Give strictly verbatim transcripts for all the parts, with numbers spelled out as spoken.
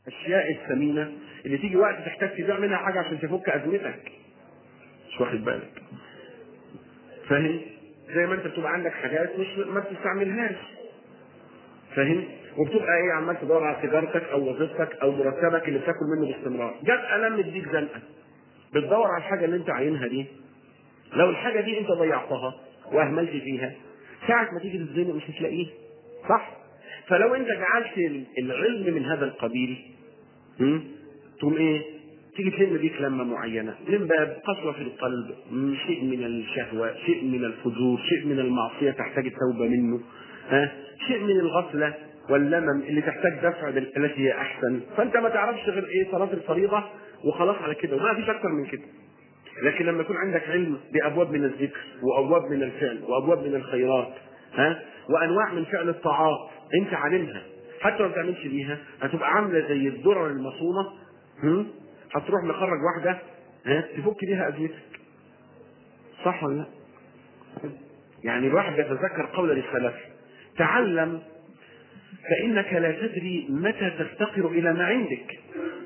الاشياء الثمينه اللي تيجي وقت تحتاج تبيع منها حاجه عشان تفك ازمتك، مش واخد بالك؟ فاهم؟ زي ما انت بتبقى عندك حاجات مش ما بتستعملهاش، فاهم؟ وبتبقى ايه، عمال تدور على تجارتك او وظيفتك او مرتبك اللي بتاكل منه باستمرار، جت قلم مديك زنقه بتدور على الحاجه اللي انت عاينها دي، لو الحاجه دي انت ضيعتها واهملت فيها ساعه ما تيجي تتزنق مش هتلاقيه، صح؟ فلو انت جعلت العلم من هذا القبيل تقوم ايه؟ تيجي تلم بيك لمه معينه من باب قسوه في القلب، شيء من الشهوه، شيء من الفجور، شيء من المعصيه تحتاج التوبه منه، ها، شيء من الغفله واللمم اللي تحتاج دفع بالتي هي احسن، فانت ما تعرفش غير ايه؟ صلاه الفريضه وخلاص على كده، وما فيش اكتر من كده. لكن لما يكون عندك علم بابواب من الذكر وابواب من الفعل وابواب من الخيرات، ها، وانواع من فعل الطاعات انت عالمها، حتى لو ما بتعملش بيها هتبقى عامله زي الذره المصونه، هم؟ هتروح مخرج واحده ها تفك بيها ازمتك، صح ولا لا؟ يعني الواحد يتذكر قول للسلف: تعلم فانك لا تدري متى تفتقر الى ما عندك.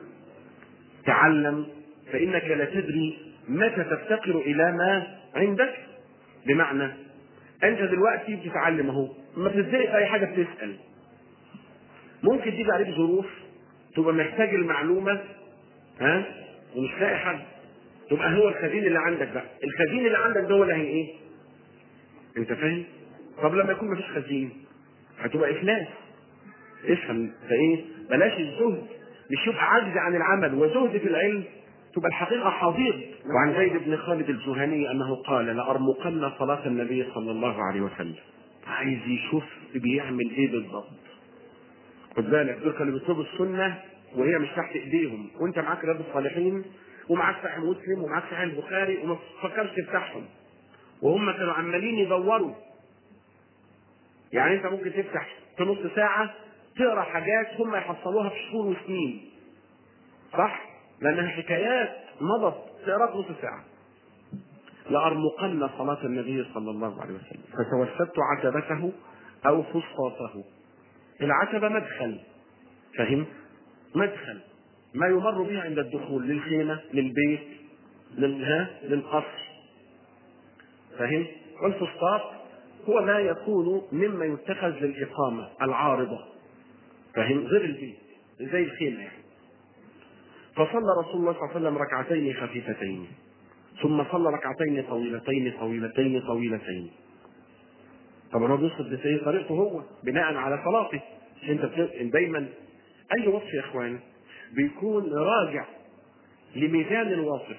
تعلم فانك لا تدري متى تفتقر الى ما عندك. بمعنى انت دلوقتي بتتعلم اهو، ما بتتزنق في اي حاجه بتسال، ممكن تيجي عليك ظروف تبقى محتاج المعلومه، ها، ومش لاقي حد، تبقى هو الخزين اللي عندك بقى، الخزين اللي عندك ده هو اللي هي ايه؟ انت فاهم؟ طب لما يكون مفيش خزين هتبقى افلاس. افهم فايه؟ بلاش الزهد، مش يبقى عجز عن العمل وزهد في العلم، تبقى الحقيقه حضيض. وعن زيد بن خالد الجهني انه قال: لارمقن صلاه النبي صلى الله عليه وسلم. عايز يشوف بيعمل ايه بالضبط. خد بالك، دول كانوا بيطلبوا السنه وهي مش تحت ايديهم، وانت معاك رياض الصالحين ومعاك صحيح مسلم ومعاك صحيح البخاري وما تفكرش تفتحهم، وهم كانوا عمالين يدوروا. يعني انت ممكن تفتح في نص ساعه تقرا حاجات هم يحصلوها في شهور وسنين، صح؟ لانها حكايات مضت تقرا في نص ساعه. لارمقن صلاه النبي صلى الله عليه وسلم فتوسدت عتبته او فسطاطه. العتبه مدخل، فهم؟ مدخل ما يمر به عند الدخول للخيمه، للبيت، للها، للقصر، فهم؟ والفسطاط هو ما يكون مما يتخذ للاقامه العارضه، فهم؟ غير البيت، زي الخيمه يعني. فصلى رسول الله صلى الله عليه وسلم ركعتين خفيفتين، ثم صلى ركعتين طويلتين طويلتين طويلتين. طبعا هو بيوصف بطريقته هو بناء على صلاته. انت دايما اي وصف يا اخوان بيكون راجع لميزان الواصف،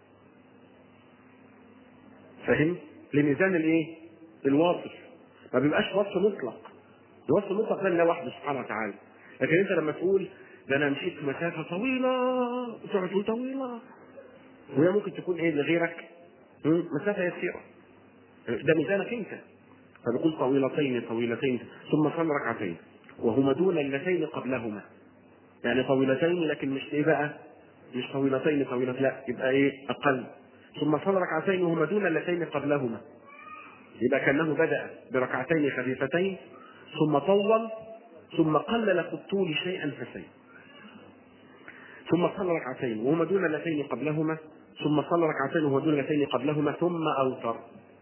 فاهم؟ لميزان الايه؟ الواصف. ما بيبقاش وصف مطلق، الوصف المطلق ده لله وحده سبحانه وتعالى. لكن انت لما تقول ده انا مشيت مسافه طويله، تقعد تقول طويله، وهي ممكن تكون ايه لغيرك مسافه يسيره، ده ميزانك انت. فنقول طويلتين طويلتين ثم صلى ركعتين وهما دون اللتين قبلهما، يعني طويلتين لكن مش ايه بقى؟ مش طويلتين طويلتين، لا، يبقى ايه؟ اقل. ثم صلى ركعتين وهما دون اللتين قبلهما، يبقى كانه بدا بركعتين خفيفتين ثم طول ثم قلل في الطول شيئا فشيئا، ثم صلى ركعتين وهما دون اللتين قبلهما ثم صلى ركعتين وهما دون اللتين قبلهما ثم اوتر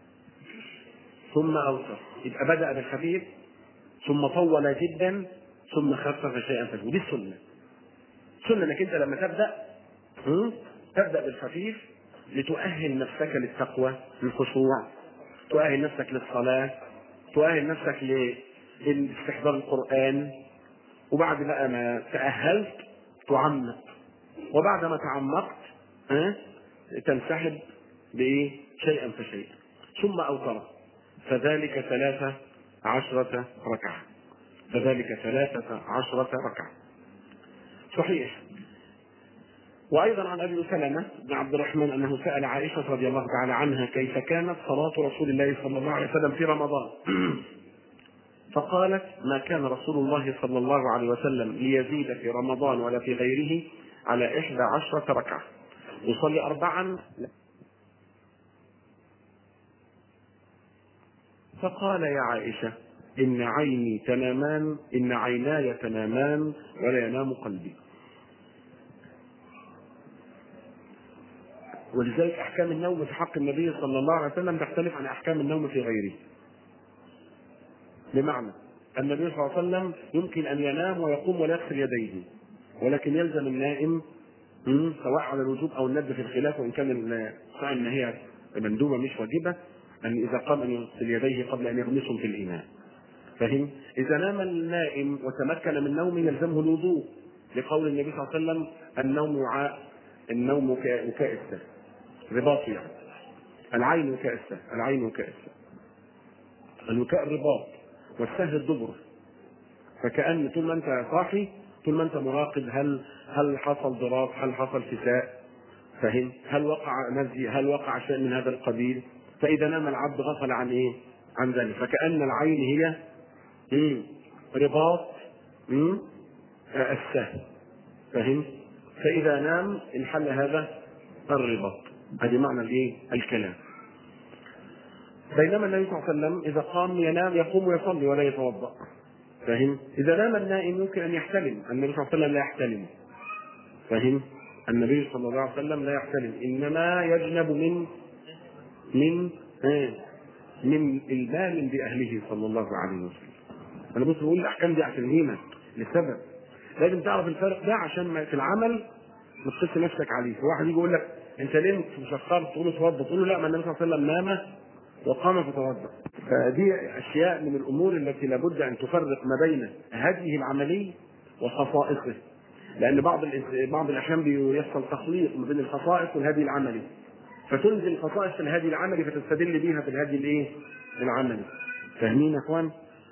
ثم اوتر. يبقى بدا بالخفيف ثم طول جدا ثم خفف شيئا فشيئا. ودي السنه. السنه انك انت لما تبدا تبدا بالخفيف لتؤهل نفسك للتقوى، للخشوع، تؤهل نفسك للصلاه، تؤهل نفسك لاستحضار القران. وبعد بقى ما تأهلت تعمق، وبعد ما تعمقت ها تنسحب بايه؟ شيئا فشيئا. ثم اوتر فذلك ثلاثة عشرة ركعة فذلك ثلاثة عشرة ركعة. صحيح. وايضا عن ابي سلمة بن عبد الرحمن انه سأل عائشة رضي الله تعالى عنها كيف كانت صلاة رسول الله صلى الله عليه وسلم في رمضان فقالت: ما كان رسول الله صلى الله عليه وسلم ليزيد في رمضان ولا في غيره على إحدى عشرة ركعة، يصلي أربعا. فقال: يا عائشة إن عيني تنامان إن عيناي تنامان ولا ينام قلبي. ولذلك احكام النوم في حق النبي صلى الله عليه وسلم تختلف عن احكام النوم في غيره. بمعنى النبي صلى الله عليه وسلم يمكن ان ينام ويقوم ولا يغسل يديه، ولكن يلزم النائم سواء على الوجوب او الندب في الخلاف، وان كان صحيح ان هي مندوبه مش واجبه، ان اذا قام ان يغسل يديه قبل ان يغمسهم في الاناء. فهم؟ اذا نام النائم وتمكن من نومه يلزمه الوضوء، لقول النبي صلى الله عليه وسلم النوم وعاء، النوم وكاء السهم، رباط يعني. العين وكاء السهم، العين وكاء السهم، الوكاء الرباط، والسهم الدبر. فكأن طول ما انت صاحي، طول ما انت مراقب، هل هل حصل ضراب، هل حصل فساء، فهم؟ هل وقع نزي، هل وقع شيء من هذا القبيل. فإذا نام العبد غفل عن ايه؟ عن ذلك. فكأن العين هي مم. رباط مم. السهم، فهم؟ فإذا نام انحل هذا الرباط. هذه معنى الايه؟ الكلام. بينما النبي صلى الله عليه وسلم إذا قام ينام يقوم ويصلي ولا يتوضأ، فهم؟ إذا نام النائم يمكن أن يحتلم، النبي صلى الله عليه وسلم لا يحتلم، فهم؟ النبي صلى الله عليه وسلم لا يحتلم، إنما يجنب من من آه من إلبام بأهله صلى الله عليه وسلم. أنا بص بقول الأحكام دي عشان هنا لسبب، لازم تعرف الفرق ده عشان ما في العمل ما تقيس نفسك عليه. واحد يجي يقول لك أنت ليه مش هتقار تقول له توضأ، تقول له لا، ما النبي صلى الله عليه وسلم نام وقام فتوضأ. فدي أشياء من الأمور التي لابد أن تفرق ما بين هديه العملي وخصائصه، لأن بعض بعض الأحيان بيحصل تخليط ما بين الخصائص والهدي العملي، فتنزل خصائص الهدي العملي فتستدل بيها في الهدي الايه؟ العملي. فاهمين يا اخوان؟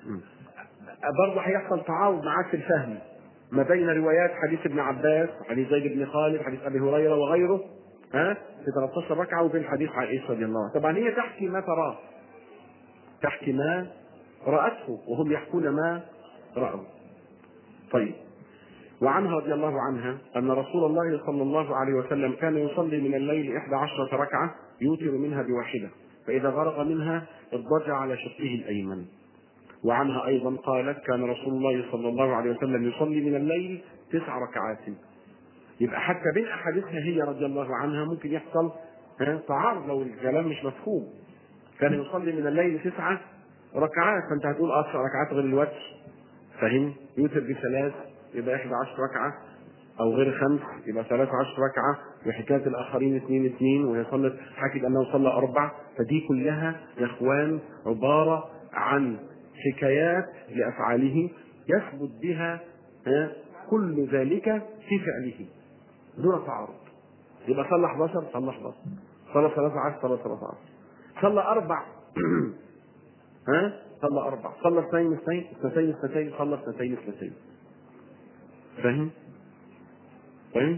برضه هيحصل تعارض معاك في الفهم ما بين روايات حديث ابن عباس، حديث زيد بن خالد، حديث ابي هريره وغيره، ها في ثلاثة عشر ركعه، وبين حديث عائشه رضي الله عنها. طبعا هي تحكي ما تراه، تحكي ما راته، وهم يحكون ما راوا. طيب، وعنها رضي الله عنها أن رسول الله صلى الله عليه وسلم كان يصلي من الليل إحدى عشرة ركعة يوتر منها بواحدة، فإذا غرق منها اضطجع على شقه الأيمن. وعنها أيضا قالت كان رسول الله صلى الله عليه وسلم يصلي من الليل تسع ركعات. يبقى حتى بين أحاديثها هي رضي الله عنها ممكن يحصل تعارض لو الكلام مش مفهوم. كان يصلي من الليل تسع ركعات، فأنت هتقول أسع ركعات غير الوتر، فهم؟ يوتر بثلاث يبقى إحدى عشر ركعة، أو غير خمس يبقى ثلاث عشر ركعة، وحكاية الآخرين اثنين اثنين، وهي صلت حكت أنه صلى أربع. فدي كلها يا إخوان عبارة عن حكايات لأفعاله يثبت بها كل ذلك في فعله دون تعارض. يبقى صلى احد عشر صلى احد عشر، صلى ثلاثة عشر صلى ثلاثة عشر، صلى أربع ها صلى أربع، صلى اثنين اثنين اثنتين اثنتين، صلى اثنتين اثنتين. فاهم؟ فاهم؟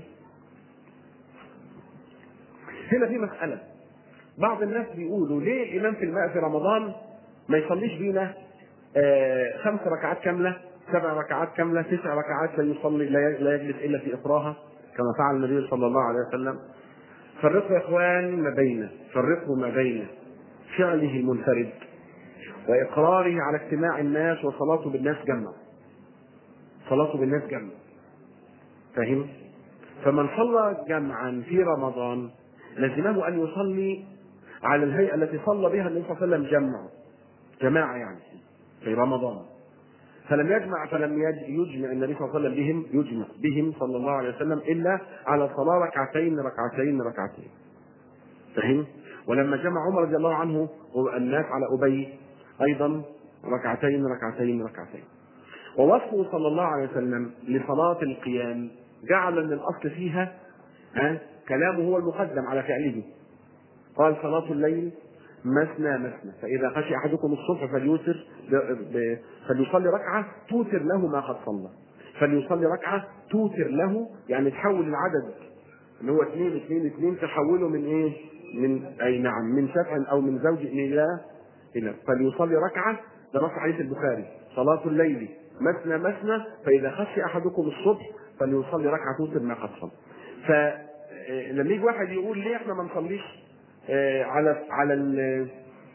هنا في مسألة، بعض الناس بيقولوا ليه الإمام في الماء في رمضان ما يصليش بينا آه خمس ركعات كاملة، سبع ركعات كاملة، تسع ركعات، لا يصلي لا يجلس إلا في إطراها كما فعل النبي صلى الله عليه وسلم. فرقوا يا إخوان ما بين فرقوا ما بين فعله المنفرد وإقراره على اجتماع الناس وصلاته بالناس جمع، صلاته بالناس جمع. فاهم؟ فمن صلى جمعا في رمضان لزمه أن يصلي على الهيئة التي صلى بها النبي صلى الله عليه وسلم جمع جماعة يعني في رمضان. فلم يجمع فلم يجمع النبي صلى الله عليه وسلم بهم يجمع بهم صلى الله عليه وسلم إلا على صلاة ركعتين ركعتين ركعتين. فهم؟ ولما جمع عمر رضي الله عنه الناس على أبي أيضا ركعتين ركعتين ركعتين. ووصفه صلى الله عليه وسلم لصلاة القيام جعل من الأصل فيها ها كلامه هو المقدم على فعله. قال صلاة الليل مثنى مثنى، فإذا خشي أحدكم الصبح فليوتر فليصلي ركعة توتر له ما قد صلى، فليصلي ركعة توتر له، يعني تحول العدد اللي هو اثنين اثنين اثنين تحوله من ايه؟ من أي نعم من شفع أو من زوج إلى إلى فليصلي ركعة. ده نص حديث البخاري صلاة الليل مثنى مثنى، فإذا خشي أحدكم الصبح فليصلي ركعة توتر ما قد صلى. فلما يجي واحد يقول ليه احنا ما نصليش آه على على ال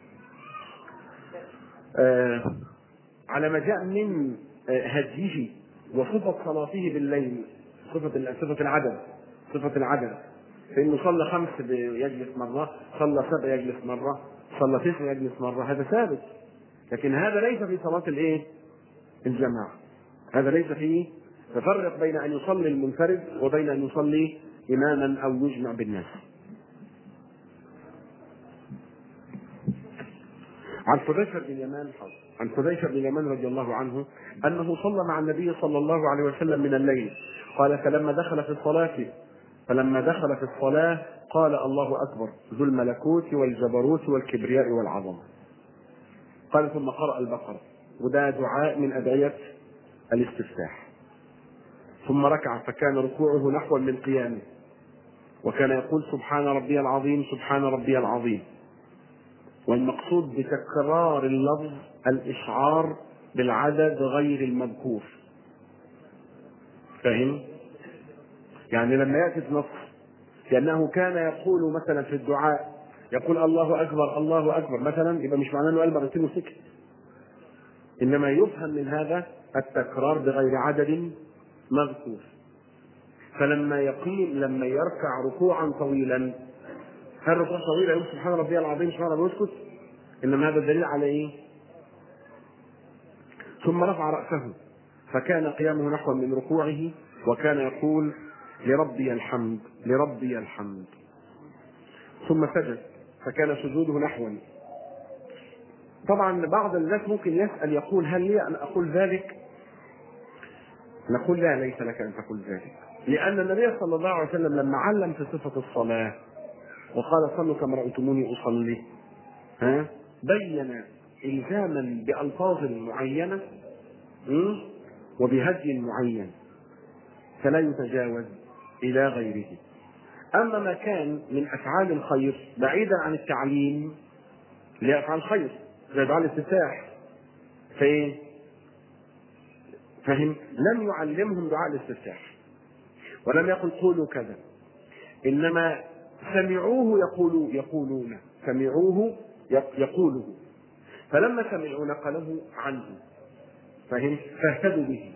آه على ما جاء من آه هديه وصفة صلاته بالليل، صفة صفة العدد صفة العدد فإنه صلى خمس يجلس مرة، صلى سبع يجلس مرة، صلى تسع يجلس مرة، هذا ثابت. لكن هذا ليس في صلاة الايه؟ الجماعة. هذا ليس فيه. تفرق بين أن يصلي المنفرد وبين أن يصلي إماما أو يجمع بالناس. عن حذيفة بن اليمان عن حذيفة بن اليمان رضي الله عنه أنه صلى مع النبي صلى الله عليه وسلم من الليل. قال فلما دخل في الصلاة فلما دخل في الصلاة قال الله أكبر ذو الملكوت والجبروت والكبرياء والعظمة. قال ثم قرأ البقرة، وده دعاء من أدعية الاستفتاح. ثم ركع فكان ركوعه نحو من قيامه، وكان يقول سبحان ربي العظيم سبحان ربي العظيم. والمقصود بتكرار اللفظ الإشعار بالعدد غير المذكور. فهم؟ يعني لما يأتي في نص لأنه كان يقول مثلا في الدعاء يقول الله أكبر الله أكبر مثلا، يبقى مش معناه أنه قال مرتين وسكت، إنما يفهم من هذا التكرار بغير عدد مذكور. فلما يقيم لما يركع ركوعا طويلا، هل ركوع طويل يقول سبحان ربي العظيم سبحان ربي ويسكت؟ إنما هذا الدليل على إيه؟ ثم رفع رأسه فكان قيامه نحو من ركوعه، وكان يقول لربي الحمد لربي الحمد. ثم سجد فكان سجوده نحوا. طبعا بعض الناس ممكن يسأل يقول هل لي أن أقول ذلك؟ نقول لا، ليس لك أن تقول ذلك، لأن النبي صلى الله عليه وسلم لما علم في صفة الصلاة وقال صلوا كما رأيتموني أصلي، ها بين إلزاما بألفاظ معينة وبهدي معين فلا يتجاوز إلى غيره. أما ما كان من أفعال الخير بعيدا عن التعليم لأفعال الخير زي دعاء الاستفتاح، فإيه؟ فهم؟ لم يعلمهم دعاء الاستفتاح ولم يقل قولوا كذا، إنما سمعوه يقولوا يقولون سمعوه يقوله، فلما سمعوا نقله عنه، فهم؟ فاهتدوا به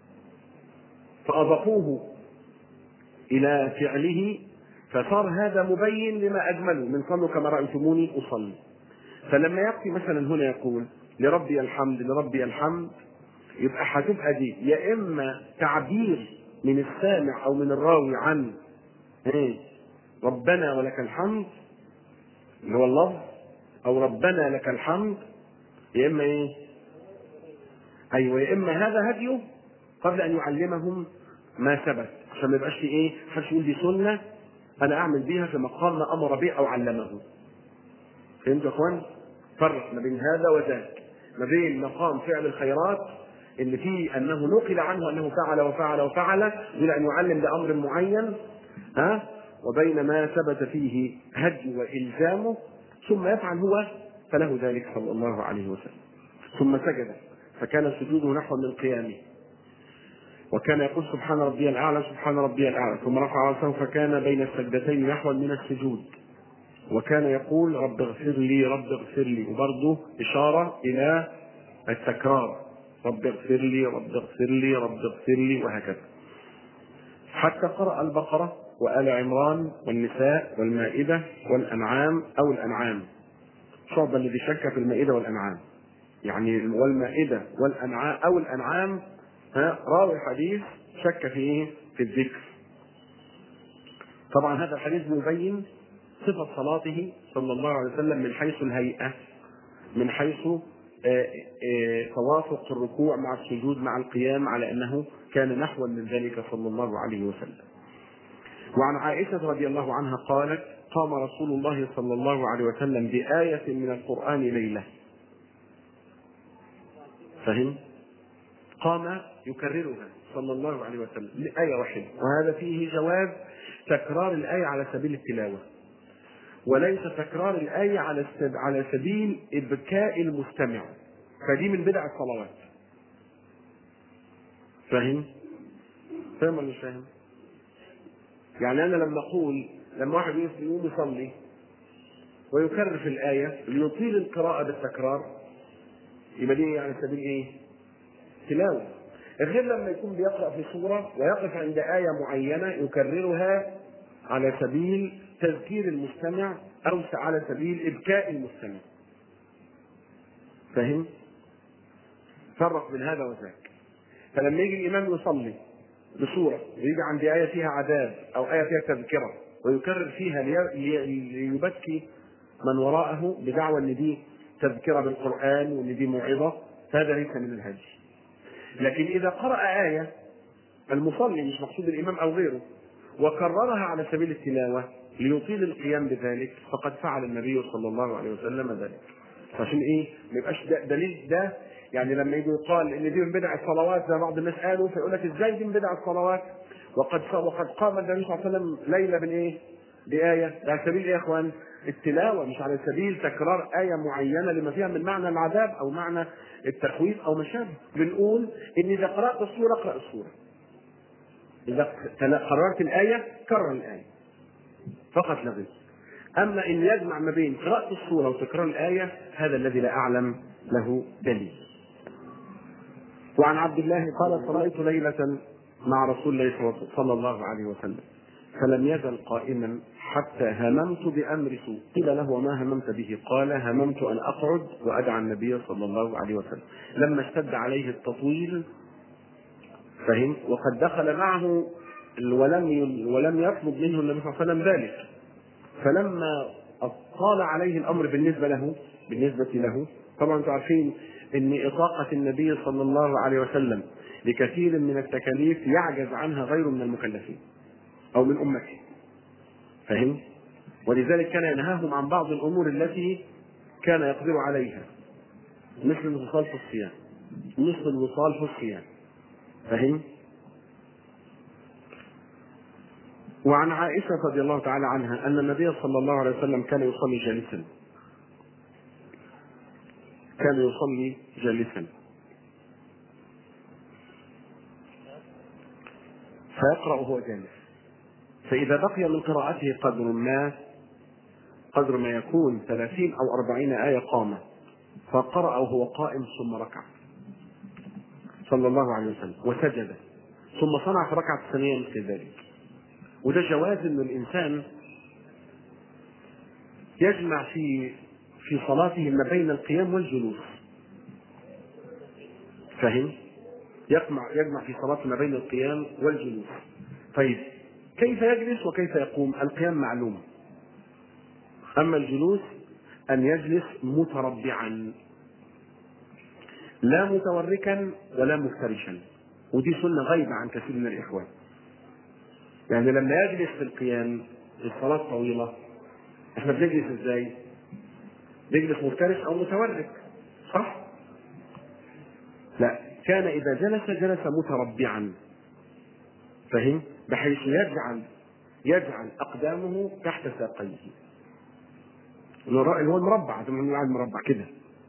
فأضافوه إلى فعله، فصار هذا مبين لما أجمله من صلوا كما رأيتموني أصلي. فلما يأتي مثلا هنا يقول لربي الحمد لربي الحمد، يبقى هتبقى دي يا إما تعبير من السامع أو من الراوي عن إيه؟ ربنا ولك الحمد اللي هو اللفظ، أو ربنا لك الحمد، يا إما إيه؟ أيوة، يا إما هذا هديه قبل أن يعلمهم ما ثبت، عشان ما يبقاش في إيه؟ محدش يقول دي سنة أنا أعمل بيها في مقام ما أمر به أو علمه. فهمتوا يا إخوان؟ فرق ما بين هذا وذاك، ما بين مقام فعل الخيرات اللي فيه أنه نقل عنه أنه فعل وفعل وفعل دون أن يعلم بأمر معين، ها، وبين ما ثبت فيه هدي وإلزامه ثم يفعل هو فله ذلك صلى الله عليه وسلم. ثم سجد فكان سجوده نحو من قيامه، وكان يقول سبحان ربي الأعلى سبحان ربي الأعلى. ثم رفع رأسه فكان بين السجدتين نحو من السجود، وكان يقول رب اغفر لي رب اغفر لي، وبرضه إشارة إلى التكرار رب اغفر لي رب اغفر لي رب اغفر لي، وهكذا حتى قرأ البقرة وآل عمران والنساء والمائدة والأنعام أو الأنعام. شعب الذي شك في المائدة والأنعام، يعني والمائدة والأنعام أو الأنعام، ها، راوي حديث شك فيه في الذكر. طبعا هذا الحديث يبين صفة صلاته صلى الله عليه وسلم من حيث الهيئة، من حيث آآ آآ توافق الركوع مع السجود مع القيام، على أنه كان نحوا من ذلك صلى الله عليه وسلم. وعن عائشة رضي الله عنها قالت قام رسول الله صلى الله عليه وسلم بآية من القرآن ليلة. فهم؟ قام يكررها صلى الله عليه وسلم لآية واحدة، وهذا فيه جواز تكرار الآية على سبيل التلاوة، وليس تكرار الآية على على سبيل إبكاء المستمع، فدي من بدع الصلوات. فاهم؟ فاهم ولا مش فاهم؟ يعني أنا لما أقول لما واحد يقوم يصلي ويكرر في الآية ليطيل القراءة بالتكرار، يبقى دي على سبيل إيه؟ تلاوة. غير لما يكون بيقرأ في سورة ويقف عند آية معينة يكررها على سبيل تذكير المستمع أو على سبيل إبكاء المستمع. فهم؟ فرق بين هذا وذاك. فلما يجي الإمام يصلي بصورة ويجي عند آية فيها عذاب أو آية فيها تذكرة ويكرر فيها ليبكي من وراءه بدعوى ان دي تذكرة بالقرآن وان دي موعظة، هذا ليس من الهدي. لكن إذا قرأ آية المصلي مش مقصود الإمام أو غيره وكررها على سبيل التلاوة ليطيل القيام بذلك فقد فعل النبي صلى الله عليه وسلم ذلك. عشان ايه؟ ما يبقاش ده دليل ده، يعني لما يجي يقال ان دي من بدع الصلوات زي بعض الناس قالوا، فيقول لك ازاي دي من بدع الصلوات وقد وقد قام النبي صلى الله عليه وسلم ليله من ايه؟ بآية. ده على سبيل ايه يا اخوان؟ التلاوة، مش على سبيل تكرار آية معينة لما فيها من معنى العذاب او معنى التخويف او ما شابه. بنقول ان اذا قرأت السورة اقرأ السورة، اذا قررت الآية كرر الآية فقط لا غير. أما إن يجمع ما بين قراءة السورة وتكرار الآية هذا الذي لا أعلم له دليل. وعن عبد الله قال صليت ليلة مع رسول الله صلى الله عليه وسلم فلم يزل قائما حتى هممت بأمر سوء. قيل له وما هممت به؟ قال هممت أن أقعد وأدعى النبي صلى الله عليه وسلم لما اشتد عليه التطويل، فهم؟ وقد دخل معه ولم ولم يطلب منه النبي صلى الله عليه وسلم ذلك، فلما طال عليه الامر بالنسبه له بالنسبه له طبعا انتم عارفين ان اطاقه النبي صلى الله عليه وسلم لكثير من التكاليف يعجز عنها غيره من المكلفين او من امته، فهم؟ ولذلك كان ينهاهم عن بعض الامور التي كان يقدر عليها مثل الوصال في الصيام مثل الوصال في الصيام فهم؟ وعن عائشة رضي الله تعالى عنها أن النبي صلى الله عليه وسلم كان يصلي جالسا كان يصلي جالسا فيقرأ وهو جالس، فإذا بقي من قراءته قدر ما قدر ما يكون ثلاثين أو أربعين آية قام فقرأ وهو قائم ثم ركع صلى الله عليه وسلم وسجد ثم صنع في ركعة الثانية مثل ذلك. وده جواز ان الانسان يجمع في في صلاته ما بين القيام والجلوس، فهم؟ يجمع يجمع في صلاته ما بين القيام والجلوس. طيب كيف يجلس وكيف يقوم؟ القيام معلوم، اما الجلوس ان يجلس متربعا لا متوركا ولا مفترشا، ودي سنة غايبة عن كثير من الاخوان. يعني لما يجلس في القيام الصلاة طويلة احنا بنجلس ازاي؟ بنجلس مفترش او متورك، صح؟ لا، كان اذا جلس جلس متربعا، فهم؟ بحيث يجعل يجعل اقدامه تحت ساقيه، اللي هو المربع زي ما بنقول المربع كده،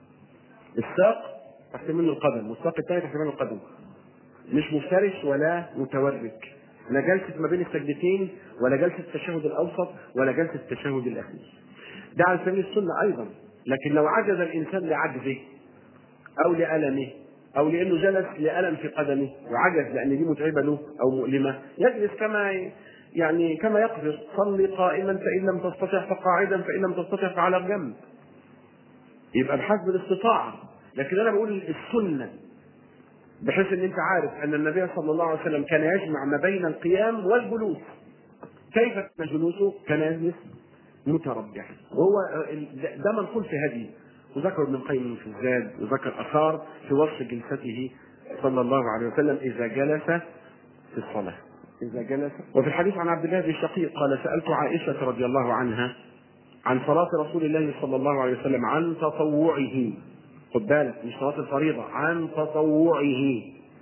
الساق تحت منه القدم والساق الثاني تحت منه القدم، مش مفترش ولا متورك، لا جلسة ما بين السجدتين ولا جلسة التشهد الأوسط ولا جلسة التشهد الأخير. ده على سبيل السنة أيضا. لكن لو عجز الإنسان لعجزه أو لألمه أو لأنه جلس لألم في قدمه وعجز لأن دي متعبة له أو مؤلمة يجلس كما يعني كما يقدر. صلي قائما فإن لم تستطع فقاعدا فإن لم تستطع فعلى الجنب، يبقى بحسب الاستطاعة. لكن أنا بقول السنة بحيث ان انت عارف ان النبي صلى الله عليه وسلم كان يجمع ما بين القيام والجلوس. كيف كان جلوسه؟ كان يجلس متربعا، وهو ده منقول في هدي، وذكر ابن القيم في الزاد وذكر اثار في وصف جلسته صلى الله عليه وسلم اذا جلس في الصلاه اذا جلس. وفي الحديث عن عبد الله بن الشقيق قال سالت عائشه رضي الله عنها عن صلاه رسول الله صلى الله عليه وسلم عن تطوعه، خد بالك مش صلاة الفريضة، عن تطوعه،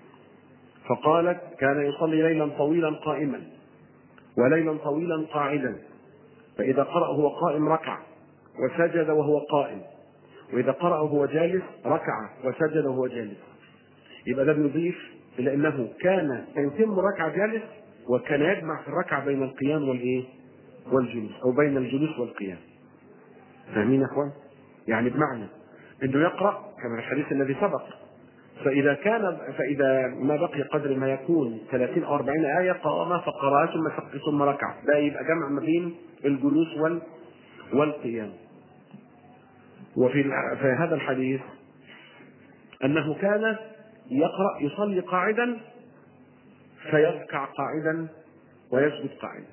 فقالت كان يصلي ليلا طويلا قائما وليلا طويلا قاعدا، فإذا قرأ وهو قائم ركع وسجد وهو قائم، وإذا قرأ وهو جالس ركع وسجد وهو جالس. يبقى ده بيضيف إلى أنه كان يتم ركع جالس وكان يجمع في الركعة بين القيام والإيه؟ والجلوس، أو بين الجلوس والقيام. فاهمين يا أخوان؟ يعني بمعنى انه يقرا كما في الحديث الذي سبق فإذا كان فإذا ما بقي قدر ما يكون ثلاثين أو أربعين آية قام فقرأ ثم ثم ركع، ده يبقى جمع ما بين الجلوس وال والقيام. وفي في هذا الحديث أنه كان يقرأ يصلي قاعدا فيركع قاعدا ويسجد قاعدا.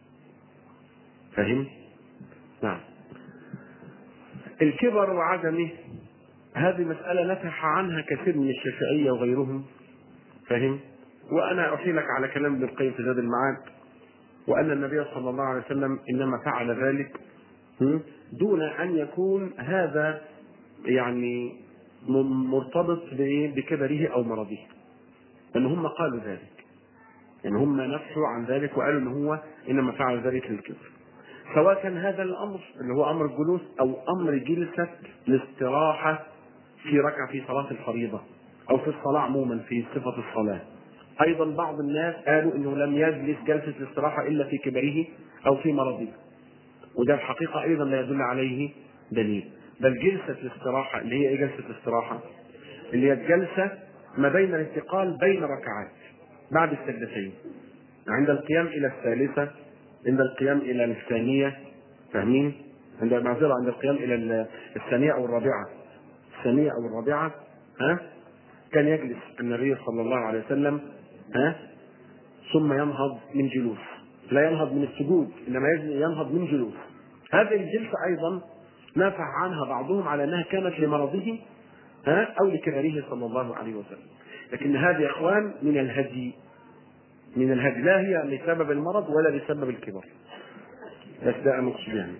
فهم؟ نعم. الكبر وعدمه هذه مسألة نفح عنها كثير من الشافعية وغيرهم. فهم؟ وأنا أحيلك على كلام ابن القيم في زاد المعاد، وأن النبي صلى الله عليه وسلم إنما فعل ذلك دون أن يكون هذا يعني مرتبط بكبره أو مرضه، لأن هم قالوا ذلك، يعني هم نفسوا عن ذلك وقالوا أنه هو إنما فعل ذلك للكبر، سواء كان هذا الأمر اللي هو أمر الجلوس أو أمر جلسة الاستراحة في ركعة في صلاة الفريضة أو في الصلاة عموما في صفة الصلاة. أيضا بعض الناس قالوا أنه لم يجلس جلسة الاستراحة إلا في كبره أو في مرضه، وده الحقيقة أيضا لا يدل عليه دليل، بل جلسة الاستراحة اللي هي إيه جلسة الاستراحة؟ اللي هي الجلسة ما بين الانتقال بين ركعات بعد السجدتين، عند القيام إلى الثالثة، عند القيام إلى الثانية، فاهمين؟ عند معذرة عند القيام إلى الثانية أو الرابعة، الثانية أو الرابعة، ها؟ كان يجلس النبي صلى الله عليه وسلم، ها؟ ثم ينهض من جلوس، لا ينهض من السجود إنما ينهض من جلوس. هذه الجلسة أيضا نافع عنها بعضهم على أنها كانت لمرضه، ها؟ أو لكبره صلى الله عليه وسلم، لكن هذه يا إخوان من الهدي، من الهدي، لا هي لسبب المرض ولا لسبب الكبر، بس ده مقصود يعني.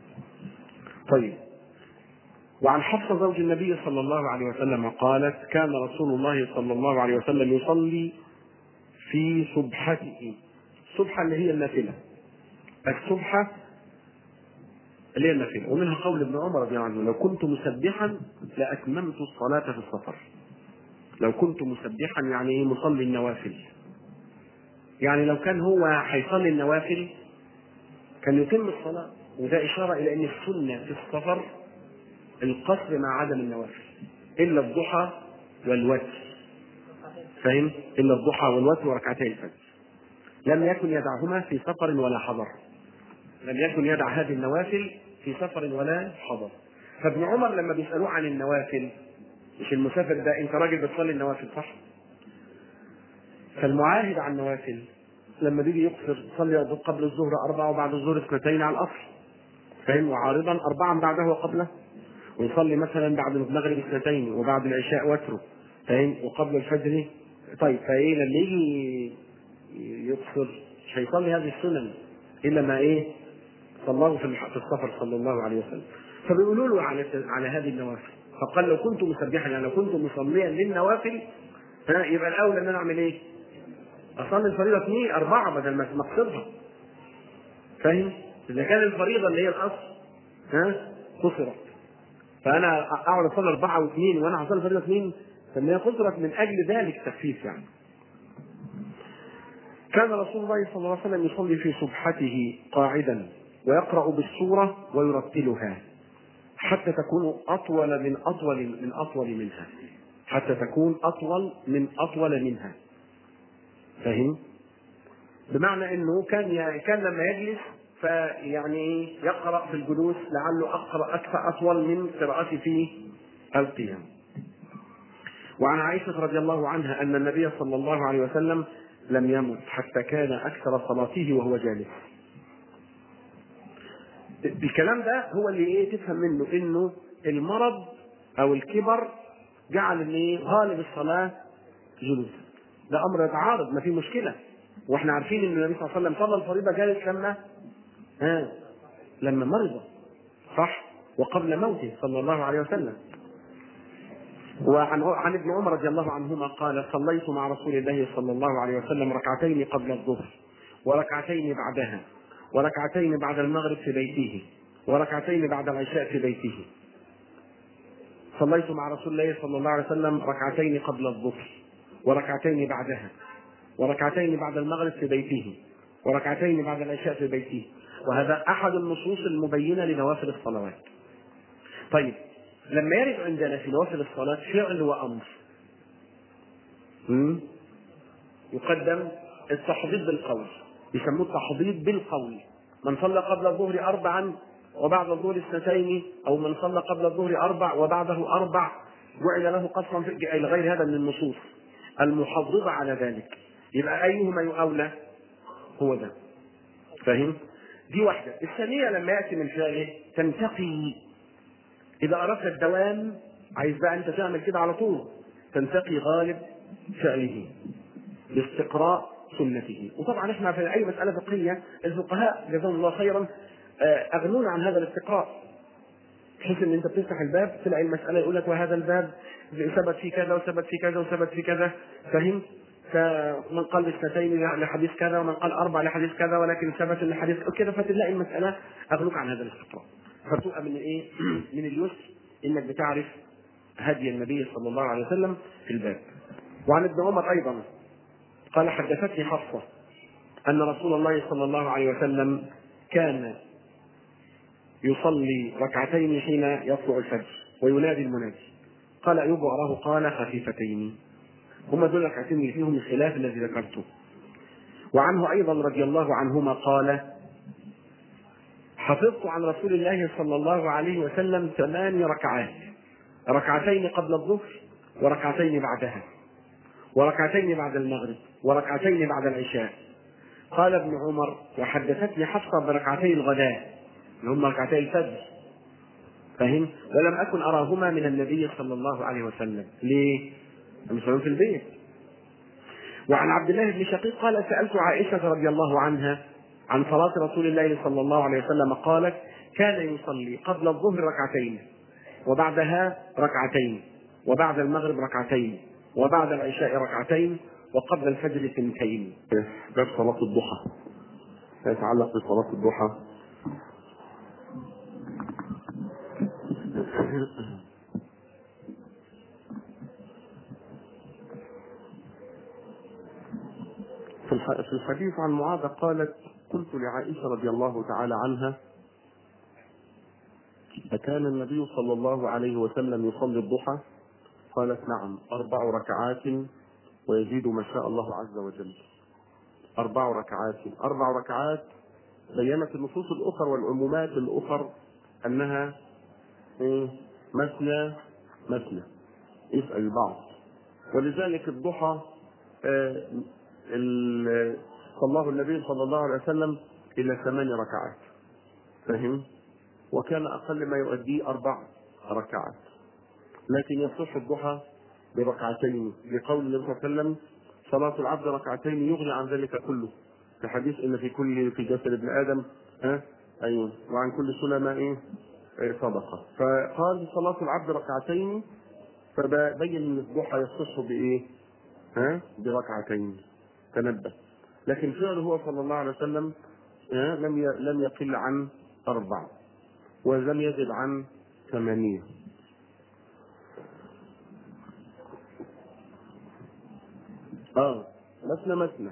طيب، وعن حفصة زوج النبي صلى الله عليه وسلم قالت: كان رسول الله صلى الله عليه وسلم يصلي في سبحته، السبحة اللي هي النافلة، السبحة اللي هي النافلة. ومنها قول ابن عمر رضي الله عنه: لو كنت مسبحا لأتممت الصلاة في السفر. لو كنت مسبحا يعني ايه؟ مصلي النوافل، يعني لو كان هو هيصلي النوافل كان يتم الصلاة، وده إشارة إلى أن السنة في السفر القصر مع عدم النوافل إلا الضحى والوتر، فهم؟ إلا الضحى والوتر وركعتي الفجر، لم يكن يدعهما في سفر ولا حضر، لم يكن يدع هذه النوافل في سفر ولا حضر. فابن عمر لما بيسألوه عن النوافل، مش المسافر ده، أنت راجل بتصلي النوافل صح؟ فالمعاهد عن النوافل لما بيجي يقصر يصلي قبل الظهر أربعة وبعد الظهر اثنتين على الأصل، فهم؟ وعارضا أربعا بعده وقبله، ويصلي مثلا بعد المغرب اثنتين وبعد العشاء وتره، فاهم؟ وقبل الفجر. طيب فايه لما يجي يقصر مش هيصلي هذه السنن الا ما ايه صلاه في السفر صلى الله عليه وسلم. فبيقولوا له على على هذه النوافل، فقال: لو كنت مسبحا يعني لو كنت مصليا للنوافل، ها يبقى الاولى ان انا اعمل ايه؟ اصلي الفريضه اثنين اربعه بدل ما اقصرها، فاهم؟ اذا كان الفريضه اللي هي الاصل ها قصرت، فانا اقعد اصلي اربعه واثنين وانا هصلي فريضه اثنين، فان هي قصرت من اجل ذلك تخفيف يعني. كان رسول الله صلى الله عليه وسلم يصلي في سبحته قاعدا ويقرأ بالسورة ويرتلها حتى تكون أطول من أطول من أطول منها، حتى تكون أطول من أطول منها، فهم؟ بمعنى إنه كان كان لما يجلس فيعني يقرأ في الجلوس لعله أقرأ أكثر أطول من قراءته في القيام. وعن عائشة رضي الله عنها أن النبي صلى الله عليه وسلم لم يمت حتى كان أكثر صلاته وهو جالس. الكلام ده هو اللي ايه تفهم منه انه المرض او الكبر جعل ان ايه غالب الصلاة جلوس، ده امر يتعارض، ما في مشكلة، واحنا عارفين ان النبي صلى الله عليه وسلم صلى الفريضة جالس لما ها لما مرض صح، وقبل موته صلى الله عليه وسلم. وعن عن ابن عمر رضي الله عنهما قال: صليت مع رسول الله صلى الله عليه وسلم ركعتين قبل الظهر وركعتين بعدها وركعتين بعد المغرب في بيته وركعتين بعد العشاء في بيته. صليت مع رسول الله صلى الله عليه وسلم ركعتين قبل الظهر وركعتين بعدها وركعتين بعد المغرب في بيته وركعتين بعد العشاء في بيته. وهذا أحد النصوص المبينة لنوافل الصلوات. طيب، لما يرد عندنا في نوافل الصلاة فعل وأمر، م? يقدم التحضيض بالقول، يسموه التحضيض بالقول. من صلى قبل الظهر أربعا وبعد الظهر اثنتين، أو من صلى قبل الظهر أربع وبعده أربع، جعل له قصرا إلى غير هذا من النصوص المحضضة على ذلك. يبقى أيهما يؤولى؟ هو ده. فاهم؟ دي واحدة. الثانية لما يأتي من فعله تنتقي. إذا أردت الدوام عايز بقى أنت تعمل كده على طول، تنتقي غالب فعله باستقراء سنته. وطبعا احنا في اي مساله فقهيه الفقهاء جزاهم الله خيرا اغنون عن هذا الاستقراء، بحيث ان انت بتفتح الباب تلاقي المساله يقول لك وهذا الباب ثبت في كذا وثبت في كذا وثبت في كذا. فهم؟ فمن قال اثنتين لحديث كذا ومن قال اربع لحديث كذا، ولكن ثبت لحديث كذا، فتلاقي المساله اغنوك عن هذا الاستقراء. فتبقى من ايه؟ من اليسر انك بتعرف هدي النبي صلى الله عليه وسلم في الباب. وعن ابن عمر ايضا قال حدثتني حفصة أن رسول الله صلى الله عليه وسلم كان يصلي ركعتين حين يطلع الفجر وينادي المنادي. قال أيوب وراه قال خفيفتين. هما دول ركعتين اللي فيهم الخلاف الذي ذكرته. وعنه أيضا رضي الله عنهما قال حفظت عن رسول الله صلى الله عليه وسلم ثمان ركعات، ركعتين قبل الظهر وركعتين بعدها وركعتين بعد المغرب وركعتين بعد العشاء. قال ابن عمر وحدثتني حفصة بركعتي الغداء اللي هم ركعتي الفجر. فهم؟ ولم أكن أراهما من النبي صلى الله عليه وسلم. ليه؟ مش في البيت. وعن عبد الله بن شقيق قال سألت عائشة رضي الله عنها عن صلاة رسول الله صلى الله عليه وسلم قالت كان يصلي قبل الظهر ركعتين وبعدها ركعتين وبعد المغرب ركعتين وبعد العشاء ركعتين وقبل الفجر ثنتين. باب صلاة الضحى يتعلق بصلاة الضحى. في الحديث عن معاذ قالت قلت لعائشة رضي الله تعالى عنها أكان النبي صلى الله عليه وسلم يصلي الضحى؟ قالت نعم، أربع ركعات ويزيد ما شاء الله عز وجل. أربع ركعات أربع ركعات بينت النصوص الأخرى والعمومات الأخرى أنها مثنى مثنى يسأل البعض. ولذلك الضحى صلاه النبي صلى الله عليه وسلم إلى ثمان ركعات. فهم؟ وكان أقل ما يؤديه أربع ركعات، لكن يصح الضحى بركعتين لقول النبي صلى الله عليه وسلم صلاة العبد ركعتين يغني عن ذلك كله، في حديث إن في كل في جسد ابن آدم ها أيوه وعن كل سنة إيه صدقة. فقال صلاة العبد ركعتين، فبين ان الضحى يصح بايه؟ ها بركعتين. تنبه. لكن فعله هو صلى الله عليه وسلم ها لم لم يقل عن اربع ولم يزد عن ثمانيه. اه مثنى مثنى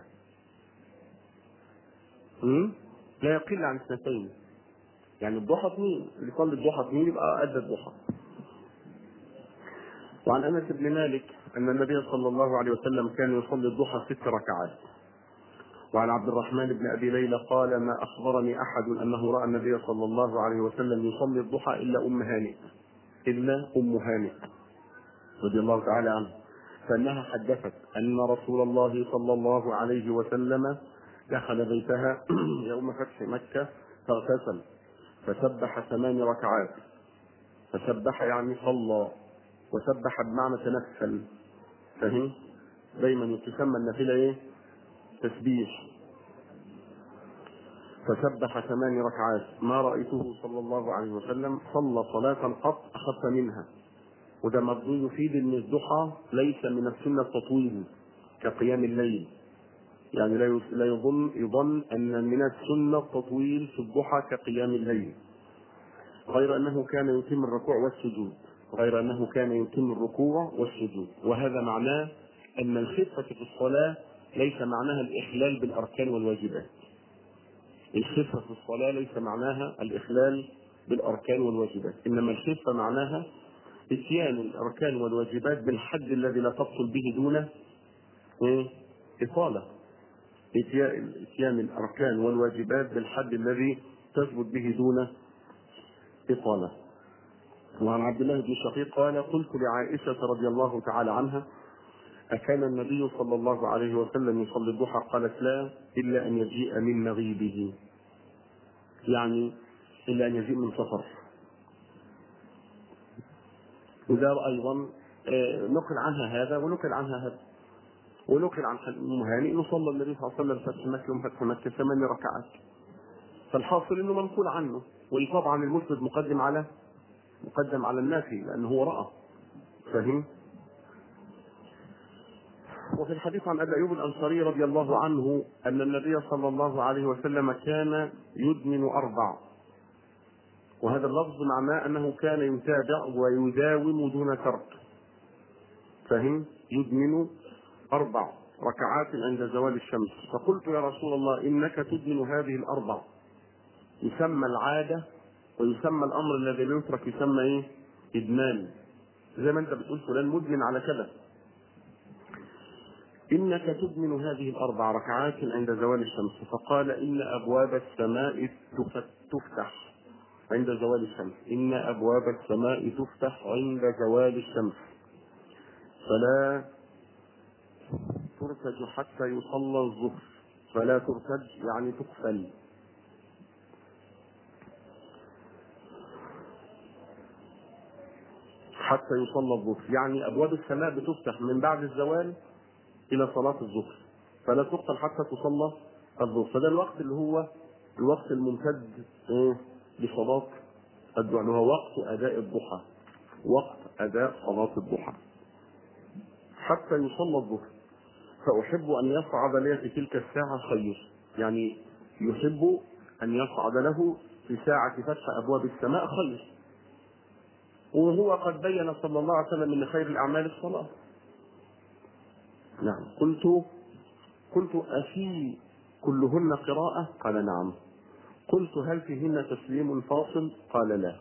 امم لا يقل عن اثنتين. يعني الضحى اثنين، اللي يصلي الضحى اثنين يبقى ادى الضحى. وعن انس بن مالك ان النبي صلى الله عليه وسلم كان يصلي الضحى ست ركعات. وعن عبد الرحمن بن ابي ليلى قال ما اخبرني احد انه راى النبي صلى الله عليه وسلم يصلي الضحى الا ام هانئ الا ام هانئ رضي الله تعالى عنه، فانها حدثت ان رسول الله صلى الله عليه وسلم دخل بيتها يوم فتح مكه فاغتسل فسبح ثمان ركعات. فسبح يعني صلى، وسبح بمعنى تنفل. فهم؟ دايما تسمى النافله ايه؟ تسبيح. فسبح ثمان ركعات. ما رايته صلى الله عليه وسلم صلى صلاه قط اخف منها. وده مرضي يفيد ان الضحى ليس من السنه التطويل كقيام الليل. يعني لا لا يظن يظن ان من السنه التطويل في الضحى كقيام الليل، غير انه كان يتم الركوع والسجود غير انه كان يتم الركوع والسجود وهذا معناه ان الخفه في الصلاه ليس معناها الاخلال بالاركان والواجبات. الخفه في الصلاه ليس معناها الاخلال بالاركان والواجبات، انما الخفه معناها اتيان الاركان والواجبات بالحد الذي لا تبطل به دون ايه؟ إطالة، إتيان الأركان والواجبات بالحد الذي تثبت به دون إطالة. وعن عبد الله بن شقيق قال: قلت لعائشة رضي الله تعالى عنها: أكان النبي صلى الله عليه وسلم يصلي الضحى؟ قالت: لا، إلا أن يجيء من مغيبه، يعني إلا أن يجيء من سفر. وده أيضا نقل عنها هذا ونقل عنها هذا، ونقل عن أم هانئ إنه صلى النبي صلى الله عليه وسلم فتح مكة يوم فتح مكة ثمان ركعات. فالحاصل إنه منقول عنه، وطبعا المسند مقدم على مقدم على النافي لأنه هو رأى. فهم؟ وفي الحديث عن أبي أيوب الأنصاري رضي الله عنه أن النبي صلى الله عليه وسلم كان يدمن أربع، وهذا اللفظ معناه أنه كان يتابع ويداوم دون ترك. فهم؟ يدمن أربع ركعات عند زوال الشمس. فقلت: يا رسول الله، إنك تدمن هذه الأربع، يسمى العادة ويسمى الأمر الذي لا يترك يسمى إيه؟ إدمان، زي ما أنت بتقول فلان مدمن على كذا. إنك تدمن هذه الأربع ركعات عند زوال الشمس. فقال: إن أبواب السماء تفتح عند زوال الشمس، إن أبواب السماء تفتح عند زوال الشمس، فلا ترتج حتى يصلى الظهر. فلا ترتج يعني تقفل. حتى يصلى الظهر يعني أبواب السماء بتفتح من بعد الزوال إلى صلاة الظهر، فلا تقفل حتى تصلى الظهر. فده الوقت اللي هو الوقت الممتد إيه؟ لصلاة الدعاء، اللي هو وقت أداء الضحى، وقت أداء صلاة الضحى حتى يصلى الظهر. فأحب أن يصعد لي في تلك الساعة خير، يعني يحب أن يصعد له في ساعة فتح أبواب السماء خير. وهو قد بين صلى الله عليه وسلم من خير الأعمال الصلاة. نعم. قلت قلت أفي كلهن قراءة؟ قال: نعم. قلت: هل فيهن تسليم فاصل؟ قال: لا.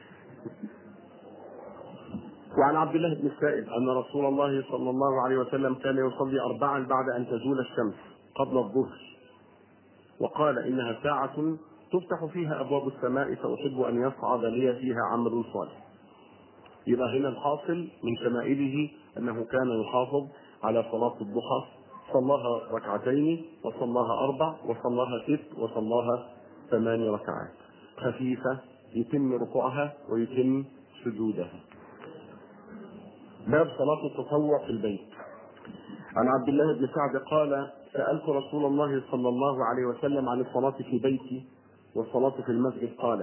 وعن عبد الله بن السائب أن رسول الله صلى الله عليه وسلم كان يصلي أربعا بعد أن تزول الشمس قبل الظهر، وقال: إنها ساعة تفتح فيها أبواب السماء، فأحب أن يصعد لي فيها عمل صالح. يبقى هنا الحاصل من شمائله أنه كان يحافظ على صلاة الضحى، صلاها ركعتين وصلاها أربع وصلاها ست وصلاها ثمان ركعات خفيفة يتم ركوعها ويتم سجودها. باب صلاة التطوع في البيت. عن عبد الله بن سعد قال: سألت رسول الله صلى الله عليه وسلم عن الصلاة في بيتي والصلاة في المسجد، قال: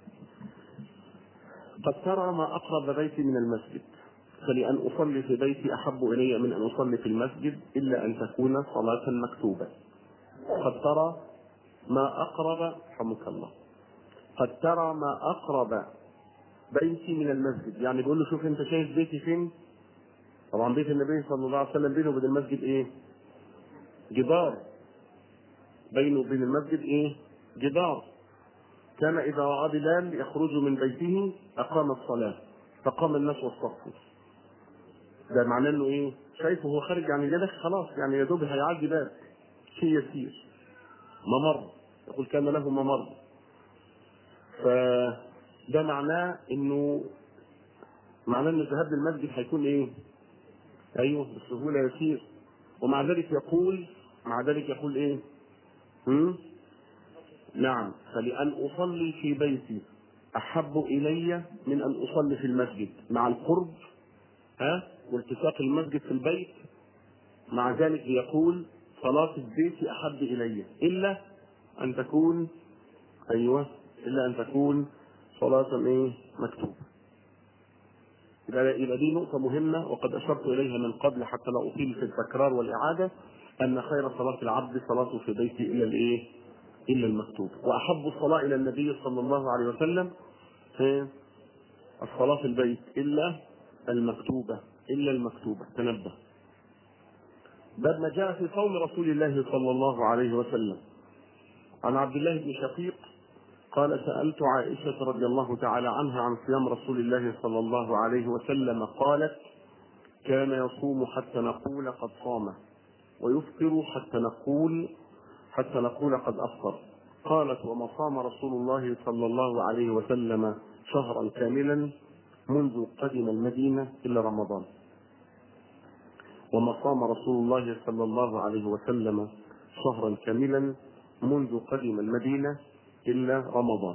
قد ترى ما أقرب بيتي من المسجد، فلأن أصلي في بيتي أحب إلي من أن أصلي في المسجد، إلا أن تكون صلاة مكتوبة. قد ترى ما أقرب حمك الله قد ترى ما أقرب بيتي من المسجد، يعني بيقول له: شوف أنت شايف بيتي فين؟ طبعا بيت النبي صلى الله عليه وسلم بينه وبين المسجد إيه؟ جدار. بينه وبين المسجد إيه؟ جدار. كان إذا رأى بلال يخرج من بيته أقام الصلاة، فقام الناس والصف. ده معناه إنه إيه؟ شايفه هو خارج يعني جدك خلاص، يعني يا دوب هيعدي باب شيء يسير، ممر، يقول كان له ممر. فده معناه إنه معناه إن الذهاب للمسجد هيكون إيه؟ أيوه بسهولة يسير. ومع ذلك يقول مع ذلك يقول إيه؟ هم؟ نعم. فلأن أصلي في بيتي أحب إلي من أن أصلي في المسجد، مع القرب ها والتصاق المسجد في البيت. مع ذلك يقول: صلاة البيت أحب إلي، إلا أن تكون أيوه إلا أن تكون صلاة إيه؟ مكتوبة. يبقى دي نقطة مهمة وقد أشرت إليها من قبل حتى لا أطيل في التكرار والإعادة، أن خير صلاة العبد صلاته في بيته إلا الإيه؟ إلا المكتوب. وأحب الصلاة إلى النبي صلى الله عليه وسلم في الصلاة في البيت إلا المكتوبة إلا المكتوبة تنبه. باب ما جاء في صوم رسول الله صلى الله عليه وسلم. عن عبد الله بن شقيق قال: سألت عائشة رضي الله تعالى عنها عن صيام رسول الله صلى الله عليه وسلم، قالت: كان يصوم حتى نقول قد صام، ويفطر حتى نقول حتى نقول قد أفطر. قالت: وما صام رسول الله صلى الله عليه وسلم شهرا كاملا منذ قدم المدينة إلا رمضان. وما صام رسول الله صلى الله عليه وسلم شهرا كاملا منذ قدم المدينة إلا رمضان.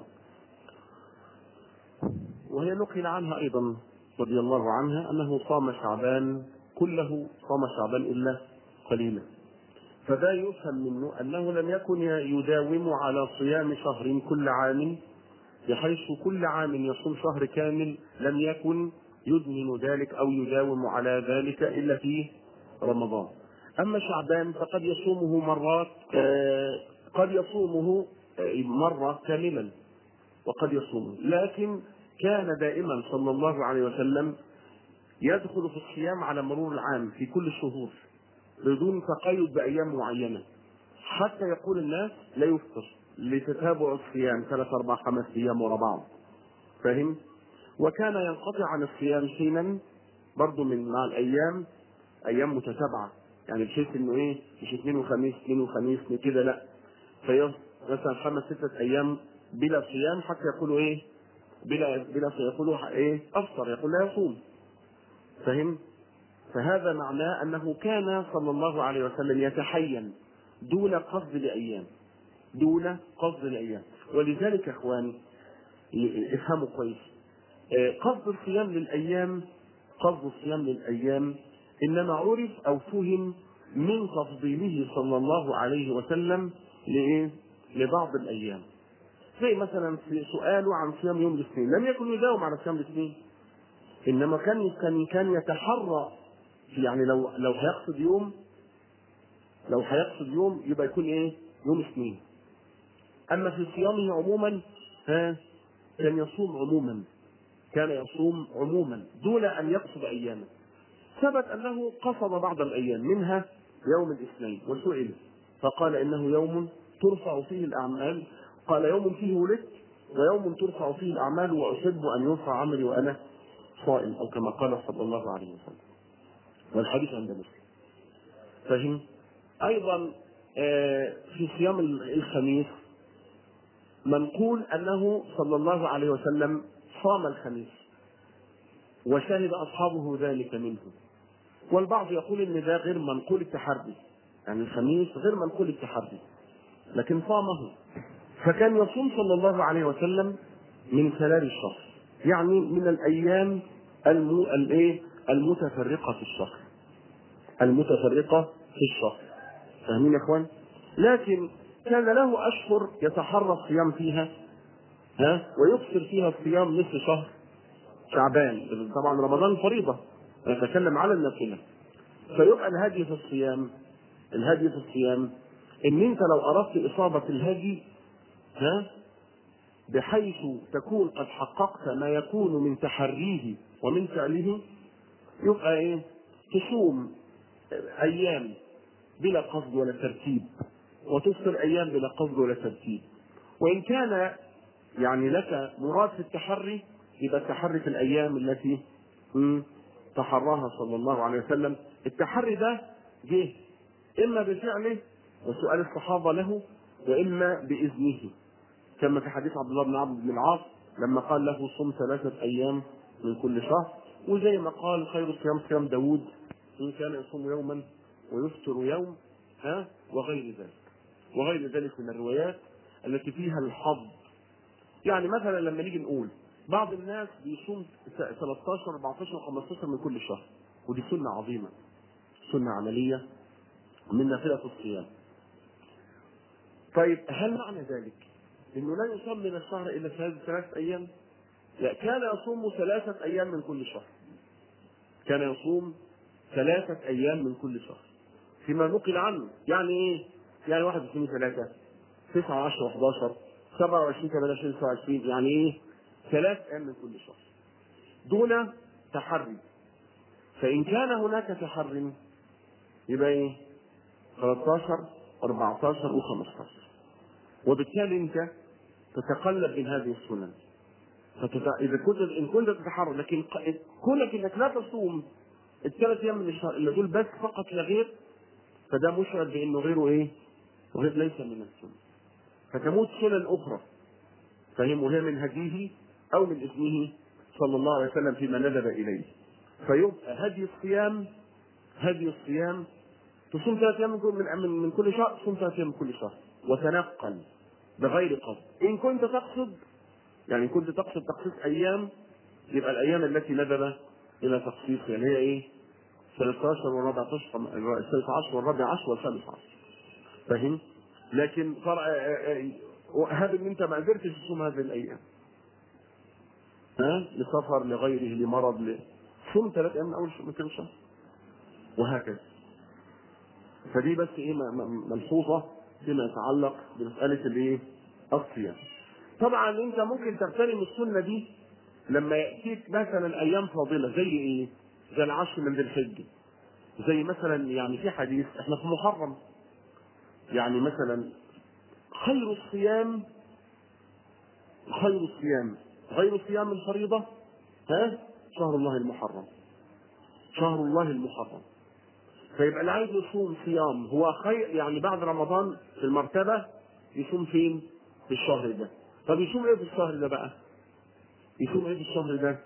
وهي نقل عنها أيضا رضي الله عنها أنه صام شعبان كله، صام شعبان إلا قليلا. فده يفهم منه أنه لم يكن يداوم على صيام شهر كل عام، بحيث كل عام يصوم شهر كامل لم يكن يدمن ذلك أو يداوم على ذلك إلا في رمضان. أما شعبان فقد يصومه مرات، قد يصومه مرة كاملا وقد يصومه، لكن كان دائما صلى الله عليه وسلم يدخل في الصيام على مرور العام في كل الشهور بدون تقيد بأيام معينة، حتى يقول الناس لا يفطر لتتابع الصيام ثلاث أربع خمس أيام ورا بعض، فاهم؟ وكان ينقطع عن الصيام حينا برضه من مع الأيام أيام متتابعة، يعني بحيث إنه إيه مش اثنين وخميس اثنين وخميس كده، لا، في مثلا خمس ستة أيام بلا صيام حتى يقولوا إيه بلا بلا يقولوا إيه أفطر، يقول لا يصوم، فهم؟ فهذا معناه أنه كان صلى الله عليه وسلم يتحين دون قصد لأيام، دون قصد لأيام. ولذلك يا إخوان افهموا كويس، قصد الصيام للأيام قصد الصيام للأيام إنما عرف أو فهم من تفضيله صلى الله عليه وسلم لإيه؟ لبعض الأيام. زي مثلا في سؤاله عن صيام يوم الاثنين، لم يكن يداوم على صيام الاثنين، إنما كان كان كان يتحرى، يعني لو لو هيقصد يوم لو هيقصد يوم يبقى يكون إيه؟ يوم اثنين. أما في صيامه عموما ها كان يصوم عموما كان يصوم عموما دون أن يقصد أياما. ثبت أنه قصد بعض الأيام منها يوم الاثنين، وسئل فقال إنه يوم ترفع فيه الأعمال، قال يوم فيه ولدت ويوم ترفع فيه الأعمال وأحب أن يرفع عملي وأنا صائم، أو كما قال صلى الله عليه وسلم، والحديث عند مسلم. فهم؟ أيضا في صيام الخميس منقول أنه صلى الله عليه وسلم صام الخميس وشهد أصحابه ذلك منه، والبعض يقول إن ده غير منقول التحري، يعني الخميس غير منقول التحري لكن صامه. فكان يصوم صلى الله عليه وسلم من خلال الشهر، يعني من الأيام المو... الإيه؟ المتفرقة في الشهر المتفرقة في الشهر فاهمين يا إخوان؟ لكن كان له أشهر يتحرى الصيام فيها ها ويكثر فيها الصيام مثل شهر شعبان، طبعا رمضان فريضة، نتكلم على النافلة. فيبقى الهدي في الصيام الهدي في الصيام ان انت لو اردت اصابة الهدي ها بحيث تكون قد حققت ما يكون من تحريه ومن فعله، يبقى ايه؟ تصوم ايام بلا قصد ولا ترتيب وتفطر ايام بلا قصد ولا ترتيب. وان كان يعني لك مراد في التحري يبقى التحري في الايام التي تحراها صلى الله عليه وسلم. التحري ده جه اما بفعله وسؤال الصحابه له، واما باذنه، كما في حديث عبد الله بن عمرو بن العاص لما قال له صم ثلاثه ايام من كل شهر، وزي ما قال خير الصيام صيام داود ان كان يصوم يوما ويفطر يوم ها وغير ذلك وغير ذلك من الروايات التي فيها الحظ. يعني مثلا لما نيجي نقول بعض الناس بيصوم ثلاثة عشر أربعة عشر خمسة عشر من كل شهر، ودي سنة عظيمة، سنة عملية من نافلة الصيام. طيب هل معنى ذلك انه لا يصوم من الشهر الا في هذه الثلاث ايام؟ لا، كان يصوم ثلاثة ايام من كل شهر كان يصوم ثلاثة ايام من كل شهر فيما نقل عنه. يعني ايه؟ يعني واحد وعشرين ثلاثة تسعة عشر واحد عشر سبعة وعشرين ثمانية وعشرين تسعة وعشرين، يعني ايه؟ ثلاث ايام من كل شهر دون تحري. فان كان هناك تحري يبقى ايه؟ ثلاثة عشر أربعة عشر وخمسة عشر، وبالتالي انت تتقلب من هذه السنن. فتت... اذا كنت ان كنت تتحرر، لكن كونك انك لا تصوم الثلاث ايام من الشهر اللي دول بس فقط لا غير، فده مشعر بانه غيره ايه؟ غير ليس من السنه. فتموت سنن اخرى فهم وهي من هديه او من اذنه صلى الله عليه وسلم فيما ندب اليه. فيبقى هدي الصيام هدي الصيام تصوم ثلاث ايام من من كل شهر، تصوم ثلاث ايام من كل شهر وتنقل بغير قصد. ان كنت تقصد يعني ان كنت تقصد تخصيص ايام يبقى الايام التي ندب الى تخصيص يعني هي ايه؟ ثلاثة عشر والرابع عشر الثالث عشر والرابع عشر والخامس عشر. فاهم؟ لكن فرع هذا ان انت ما قدرتش تصوم هذه الايام ها لسفر لغيره لمرض ل... صوم ثلاث ايام من اول من كل شهر وهكذا. فدي بس ايه ملحوظه فيما يتعلق بمساله الايه؟ الصيام. طبعا انت ممكن تغتنم السنه دي لما ياتيك مثلا ايام فاضله زي ايه؟ زي العشر من ذي الحجه. زي مثلا يعني في حديث احنا في محرم يعني مثلا خير الصيام خير الصيام غير صيام الفريضه ها شهر الله المحرم شهر الله المحرم. فيبقى اللي عايز يصوم صيام هو خير يعني بعد رمضان في المرتبه يصوم فين؟ في الشهر ده. طب يصوم ايه في الشهر ده بقى؟ يصوم ايه في الشهر ده؟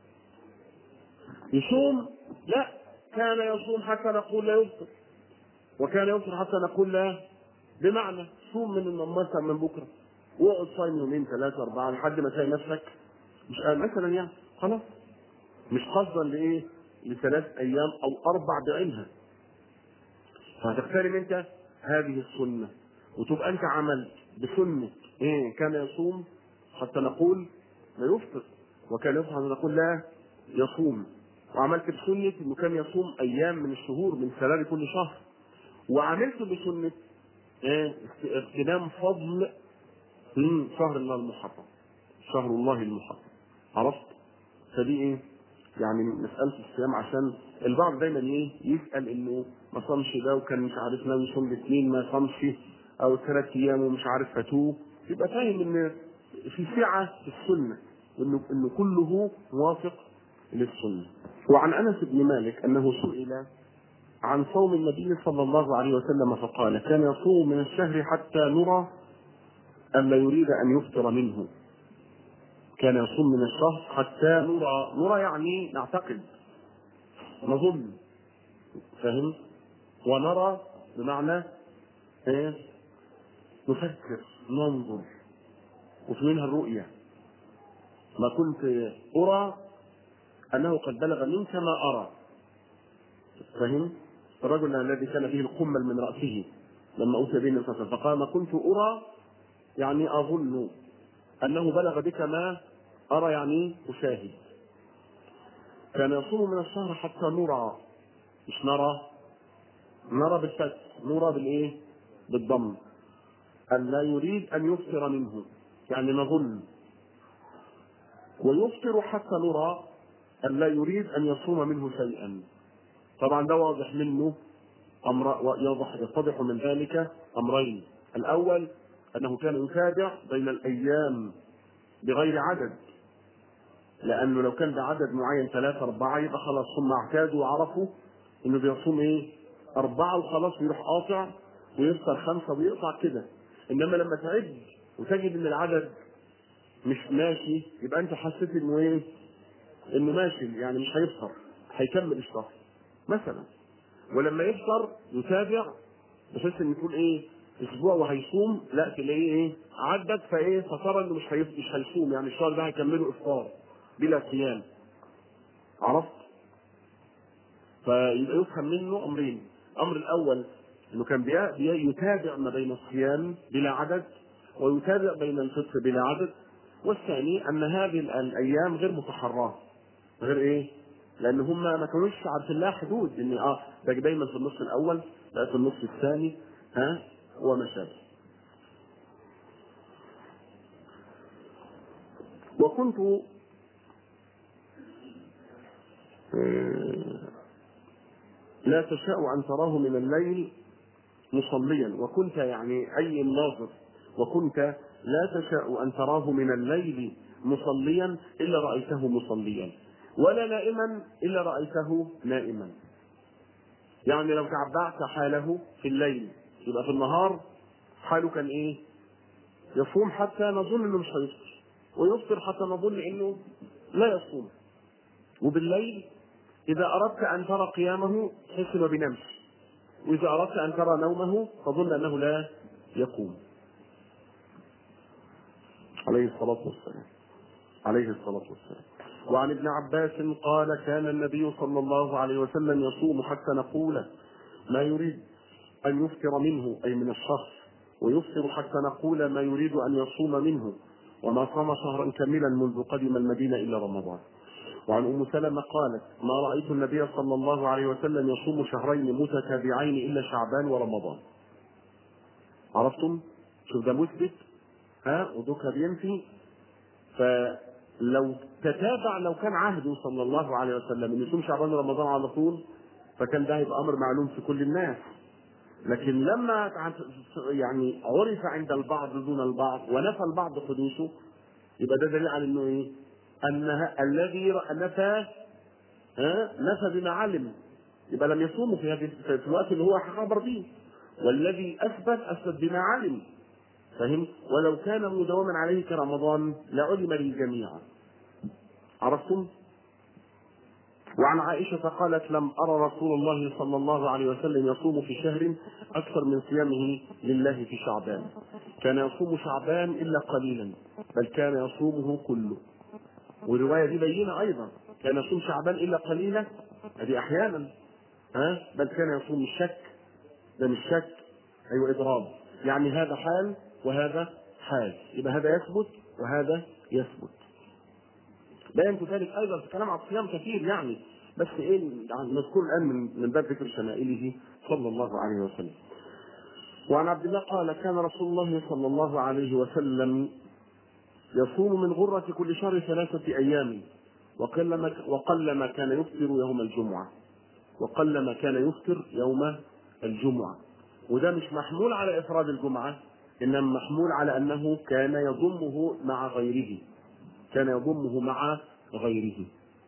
يصوم لا كان يصوم حتى نقول لا يفطر وكان يفطر حتى نقول لا، بمعنى صوم من مثلا من بكره واقعد صايم يومين ثلاثه اربعه لحد ما تلاقي نفسك مش مثلا يعني خلاص مش قصدا لايه؟ لثلاث ايام او اربع بعينها. فهتغتنم انت هذه السنه وتبقى انت عملت بسنه ايه؟ كان يصوم حتى نقول لا يفطر وكان يفطر حتى نقول لا يصوم، وعملت بسنه انه كان يصوم ايام من الشهور من خلال كل شهر، وعملت بسنه ايه؟ اغتنام فضل من شهر الله المحرم شهر الله المحرم. عرفت؟ فدي ايه؟ يعني مسألة الصيام عشان البعض دايما ايه؟ يسأل انه ما صامش ده وكان مش عارف ناوي يصوم الاثنين ما صامش او ثلاث ايام ومش عارف فاتوه، يبقى فاهم ان في سعة في السنة انه انه كله موافق للسنة. وعن انس بن مالك انه سئل عن صوم النبي صلى الله عليه وسلم فقال كان يصوم من الشهر حتى نرى أن لا يريد أن يفطر منه. كان يصوم من الشهر حتى نرى نرى يعني نعتقد نظن فهم ونرى بمعنى ايه؟ نفكر ننظر وفي منها الرؤية. ما كنت أرى أنه قد بلغ منك ما أرى. فهم؟ الرجل الذي كان فيه القمل من رأسه لما أوتي به النبي فقال ما كنت أرى يعني أظن أنه بلغ بك ما أرى يعني أشاهد. كان يصوم من الشهر حتى نرى مش نرى نرى بالفتح نرى بالإيه؟ بالضم أن لا يريد أن يفطر منه يعني نظن، ويفطر حتى نرى أن لا يريد أن يصوم منه شيئا. طبعا ده واضح منه أمر يوضح يتضح من ذلك أمرين. الأول أنه كان يتابع بين الأيام بغير عدد، لأنه لو كان بعدد معين ثلاثة أربعة يبقى خلاص ثم اعتادوا وعرفوا إنه بيصوم إيه؟ أربعة وخلاص ويروح قاطع ويفطر خمسة ويقطع كده. إنما لما تعد وتجد إن العدد مش ماشي يبقى أنت حسيت إنه إيه؟ إنه ماشي يعني مش هيفطر هيكمل الشهر مثلا. ولما يفطر يتابع بحيث إن يكون إيه؟ أسبوع وهيصوم لا تلاقيه إيه؟ عدت فإيه؟ فترى إنه مش هيفطر مش هيصوم يعني الشهر ده هيكمله إفطار بلا صيام. عرفت؟ فيبقى يفهم منه امرين. الامر الاول انه كان يتابع ما بين الصيام بلا عدد ويتابع بين الفطر بلا عدد. والثاني ان هذه الايام غير متحراه غير ايه؟ لان هم ما كانوش عارفين لها حدود ان اه ده دايما في النصف الاول لا في النصف الثاني ها وما شابه. وكنت لا تشاء أن تراه من الليل مصليا وكنت يعني أي الناظر وكنت لا تشاء أن تراه من الليل مصليا إلا رأيته مصليا ولا نائما إلا رأيته نائما. يعني لو تعبعت حاله في الليل يبقى في النهار حاله كان ايه؟ يصوم حتى نظن انه مش هيفطر، ويفطر حتى نظن انه لا يصوم. وبالليل اذا اردت ان ترى قيامه تحس انه بينامش، واذا اردت ان ترى نومه تظن انه لا يقوم. عليه الصلاه والسلام عليه الصلاه والسلام. وعن ابن عباس قال: كان النبي صلى الله عليه وسلم يصوم حتى نقول ما يريد ان يفطر منه، اي من الشهر، ويفطر حتى نقول ما يريد ان يصوم منه، وما صام شهرا كاملا منذ قدم المدينه الا رمضان. وعن ام سلمة قالت: ما رايت النبي صلى الله عليه وسلم يصوم شهرين متتابعين الا شعبان ورمضان. عرفتم؟ شوف ده مثبت ها ودوكا بينفي. فلو تتابع، لو كان عهده صلى الله عليه وسلم ان يصوم شعبان ورمضان على طول فكان ده هيبقى امر معلوم في كل الناس. لكن لما يعني عرف عند البعض دون البعض ونفى البعض حدوثه، يبقى ده دليل على انه ايه؟ ان الذي نفى ها نفى بما علم، يبقى لم يصوم في هذه في الوقت اللي هو خبر به، والذي اثبت اثبت بما علم. فهم؟ ولو كان مداوما عليه كرمضان لعلم للجميع. عرفتم؟ وعن عائشة قالت: لم أرى رسول الله صلى الله عليه وسلم يصوم في شهر أكثر من صيامه لله في شعبان. كان يصوم شعبان إلا قليلا، بل كان يصومه كله. والرواية دي بينة أيضا، كان يصوم شعبان إلا قليلا، هذه أحيانا ها بل كان يصوم الشك، ده مش شك، أيوة إضراب، يعني هذا حال وهذا حال، يبقى هذا يثبت وهذا يثبت. بينت ذلك ايضا في كلام على الصيام كثير يعني، بس ايه يعني نذكر الان من من باب ذكر شمائله صلى الله عليه وسلم. وعن عبد الله قال: كان رسول الله صلى الله عليه وسلم يصوم من غرة كل شهر ثلاثة ايام، وقلما وقلما كان يفطر يوم الجمعة وقلما كان يفطر يوم الجمعة. وده مش محمول على افراد الجمعة، انما محمول على انه كان يضمه مع غيره كان يضمه مع غيره.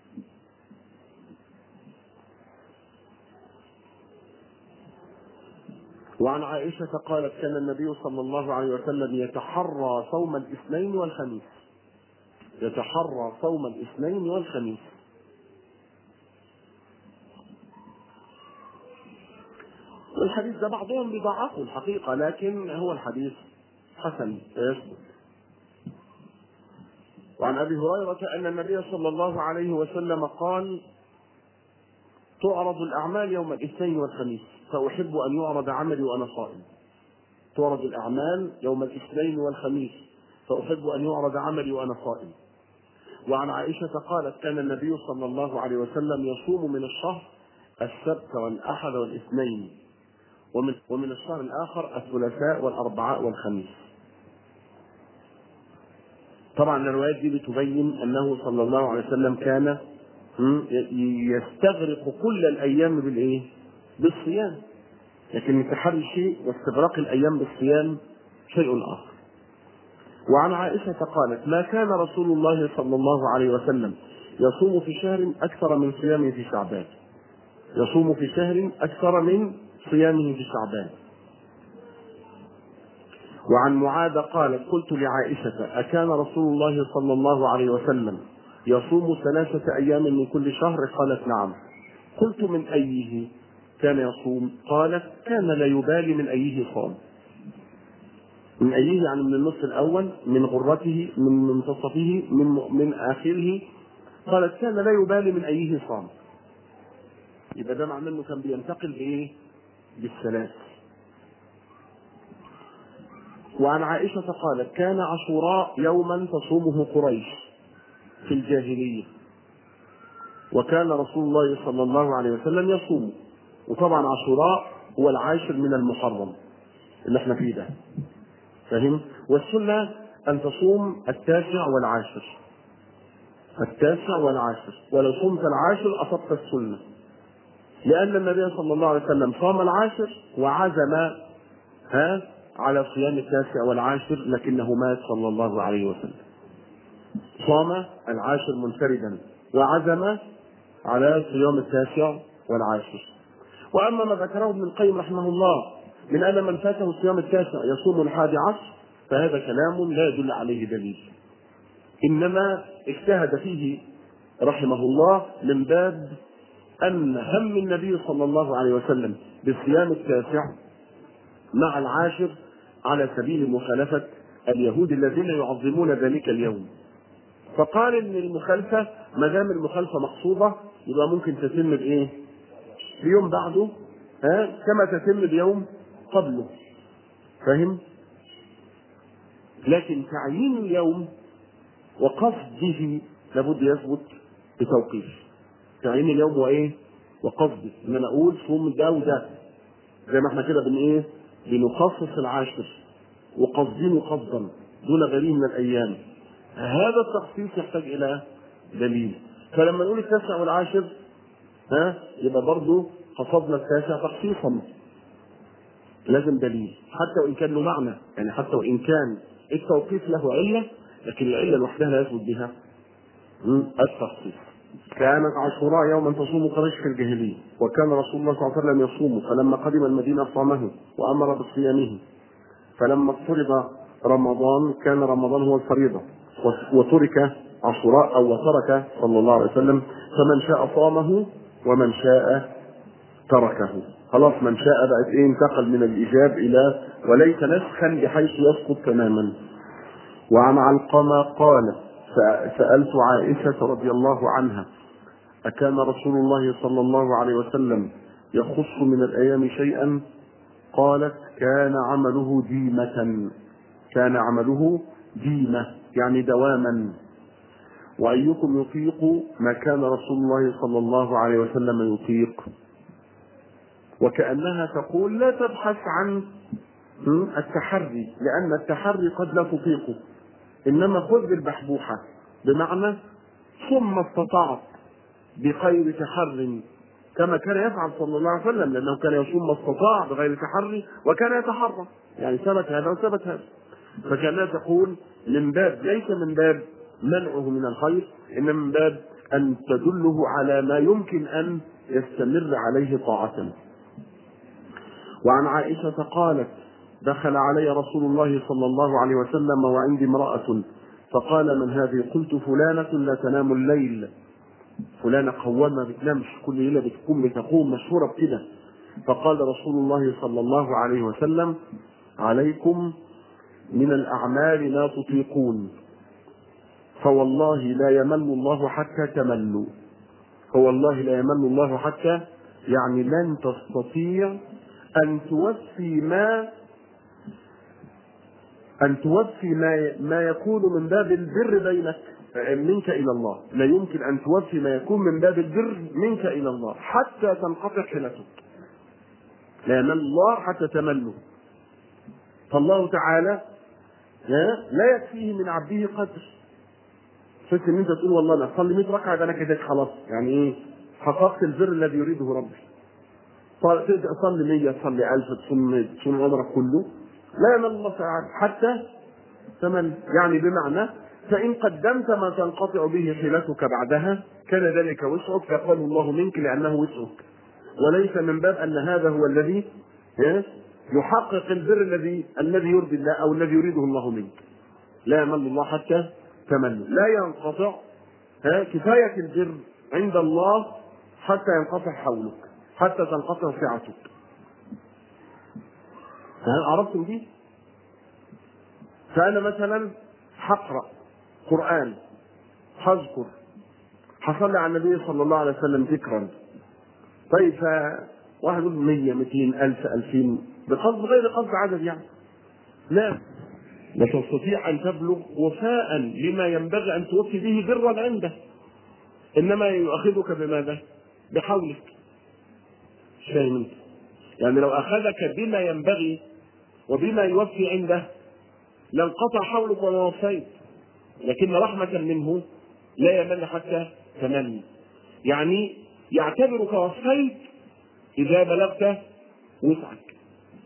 وعن عائشة قالت: كان النبي صلى الله عليه وسلم يتحرى صوم الاثنين والخميس يتحرى صوم الاثنين والخميس. والحديث ده بعضهم بيضعفه الحقيقة، لكن هو الحديث حسن يثبت. وعن أبي هريرة أن النبي صلى الله عليه وسلم قال: تعرض الأعمال يوم الاثنين والخميس، فأحب أن يعرض عملي وأنا صائم. تعرض الأعمال يوم الاثنين والخميس، فأحب أن يعرض عملي وأنا صائم. وعن عائشة قالت: كان النبي صلى الله عليه وسلم يصوم من الشهر السبت والأحد والاثنين، ومن, ومن الشهر الآخر الثلاثاء والأربعاء والخميس. طبعا الروايات دي بتبين أنه صلى الله عليه وسلم كان يستغرق كل الأيام بالإيه؟ بالصيام. لكن تحري شيء واستغراق الأيام بالصيام شيء آخر. وعن عائشة قالت: ما كان رسول الله صلى الله عليه وسلم يصوم في شهر أكثر من صيامه في شعبان يصوم في شهر أكثر من صيامه في شعبان. وعن معاذ قالت: قلت لعائشة: أكان رسول الله صلى الله عليه وسلم يصوم ثلاثة أيام من كل شهر؟ قالت: نعم. قلت: من أيه كان يصوم؟ قالت: كان لا يبالي من أيه صام. من أيه يعني من النصف الأول، من غرته، من منتصفه، من من آخره. قالت: كان لا يبالي من أيه صام. يبقى ده معناه إنه كان بينتقل بإيه؟ بالثلاث. وعن عائشة قالت: كان عاشوراء يوما تصومه قريش في الجاهلية، وكان رسول الله صلى الله عليه وسلم يصوم. وطبعا عاشوراء هو العاشر من المحرم اللي احنا فيه ده، فهم؟ والسنة أن تصوم التاسع والعاشر التاسع والعاشر ولو صمت العاشر أصبت السنة، لأن النبي صلى الله عليه وسلم صام العاشر وعزم ها على صيام التاسع والعاشر، لكنه مات صلى الله عليه وسلم. صام العاشر منفردا وعزم على صيام التاسع والعاشر. واما ما ذكره ابن القيم رحمه الله من ان من فاته الصيام التاسع يصوم الحادي عشر فهذا كلام لا يدل عليه دليل، انما اجتهد فيه رحمه الله من باب ان هم النبي صلى الله عليه وسلم بالصيام التاسع مع العاشر على سبيل مخالفه اليهود الذين يعظمون ذلك اليوم، فقال ان المخالفه ما دام المخالفه مقصوده يبقى ممكن تتم بايه؟ بيوم بعده، ها كما تتم بيوم قبله، فاهم؟ لكن تعيين اليوم وقصده لابد يثبت بتوقيف. تعيين اليوم وايه؟ وقصده، ان انا اقول صوم ده وده زي ما احنا كده بن ايه؟ بنخصص العاشر وقصدين قصدا دون غيره من الايام. هذا التخصيص يحتاج الى دليل. فلما نقول التاسع والعاشر ها يبقى برضه قصدنا التاسع تخصيصا، لازم دليل حتى وان كان له معنى، يعني حتى وان كان التوقيف له عله لكن العله لوحدها لا يثبت بها التخصيص. كانت عاشوراء يوما تصوم قريش في الجاهليه، وكان رسول الله صلى الله عليه وسلم يصومه، فلما قدم المدينه صامه وامر بصيامه، فلما فرض رمضان كان رمضان هو الفريضه وترك عاشوراء او وترك صلى الله عليه وسلم، فمن شاء صامه ومن شاء تركه. خلاص من شاء بقت ايه؟ انتقل من الايجاب الى وليس نسخا بحيث يسقط تماما. وعن علقمة قال سألت عائشة رضي الله عنها أكان رسول الله صلى الله عليه وسلم يخص من الأيام شيئا؟ قالت كان عمله ديمة، كان عمله ديمة يعني دواما. وأيكم يطيق ما كان رسول الله صلى الله عليه وسلم يطيق؟ وكأنها تقول لا تبحث عن التحري لأن التحري قد لا تطيقه، إنما خذ بالبحبوحة، بمعنى ثم استطعت بغير تحر كما كان يفعل صلى الله عليه وسلم، لأنه كان يصوم ما استطاع بغير تحري وكان يتحرى، يعني ثبت هذا وثبت هذا. فكانها تقول من باب ليس من باب منعه من الخير، إنما من باب أن تدله على ما يمكن أن يستمر عليه طاعة. وعن عائشة قالت دخل علي رسول الله صلى الله عليه وسلم وعندي امرأة فقال من هذه؟ قلت فلانة لا تنام الليل، فلانة قوامة بتنامش كل ليلة بتقوم بتقوم مشهورة بكده. فقال رسول الله صلى الله عليه وسلم عليكم من الأعمال ما تطيقون، فوالله لا يمل الله حتى تملوا، فوالله لا يمل الله حتى يعني لن تستطيع أن توفي ما أن توفي ما ما يكون من باب البر بينك منك إلى الله، لا يمكن أن توفي ما يكون من باب البر منك إلى الله حتى تنقطع حيلتك، لا يمل الله حتى تمله. فالله تعالى لا يكفيه من عبده قدر، فكر ان انت تقول والله انا اصلي مية ركعه ده انا كده خلاص يعني ايه حققت البر الذي يريده ربي، تصلي مية تصلي ألف تصوم تصوم عمرك كله لا يمل الله تعالى حتى تمل، يعني بمعنى فإن قدمت ما تنقطع به حيلتك بعدها كان ذلك وسعك فيقبل الله منك لأنه وسعك، وليس من باب أن هذا هو الذي يحقق البر الذي الذي يرضي الله أو الذي يريده الله منك. لا يمل الله حتى تمل، لا ينقطع كفاية البر عند الله حتى ينقطع حولك، حتى تنقطع سعتك. فهل عرفتم دي؟ فأنا مثلا حقرأ قرآن حذكر حصل على النبي صلى الله عليه وسلم ذكرا، طيب فواحد يقول مية مئتين ألف ألفين بقصد غير قصد عدد يعني، لا لا تستطيع أن تبلغ وفاء لما ينبغي أن توفي به برا عنده، إنما يؤخذك بماذا؟ بحولك. فاهم انت؟ يعني لو أخذك بما ينبغي وبما يوفي عنده لانقطع حولك وما وفيت، لكن رحمة منه لا يمل حتى تمل، يعني يعتبرك وفيت إذا بلغت وسعك.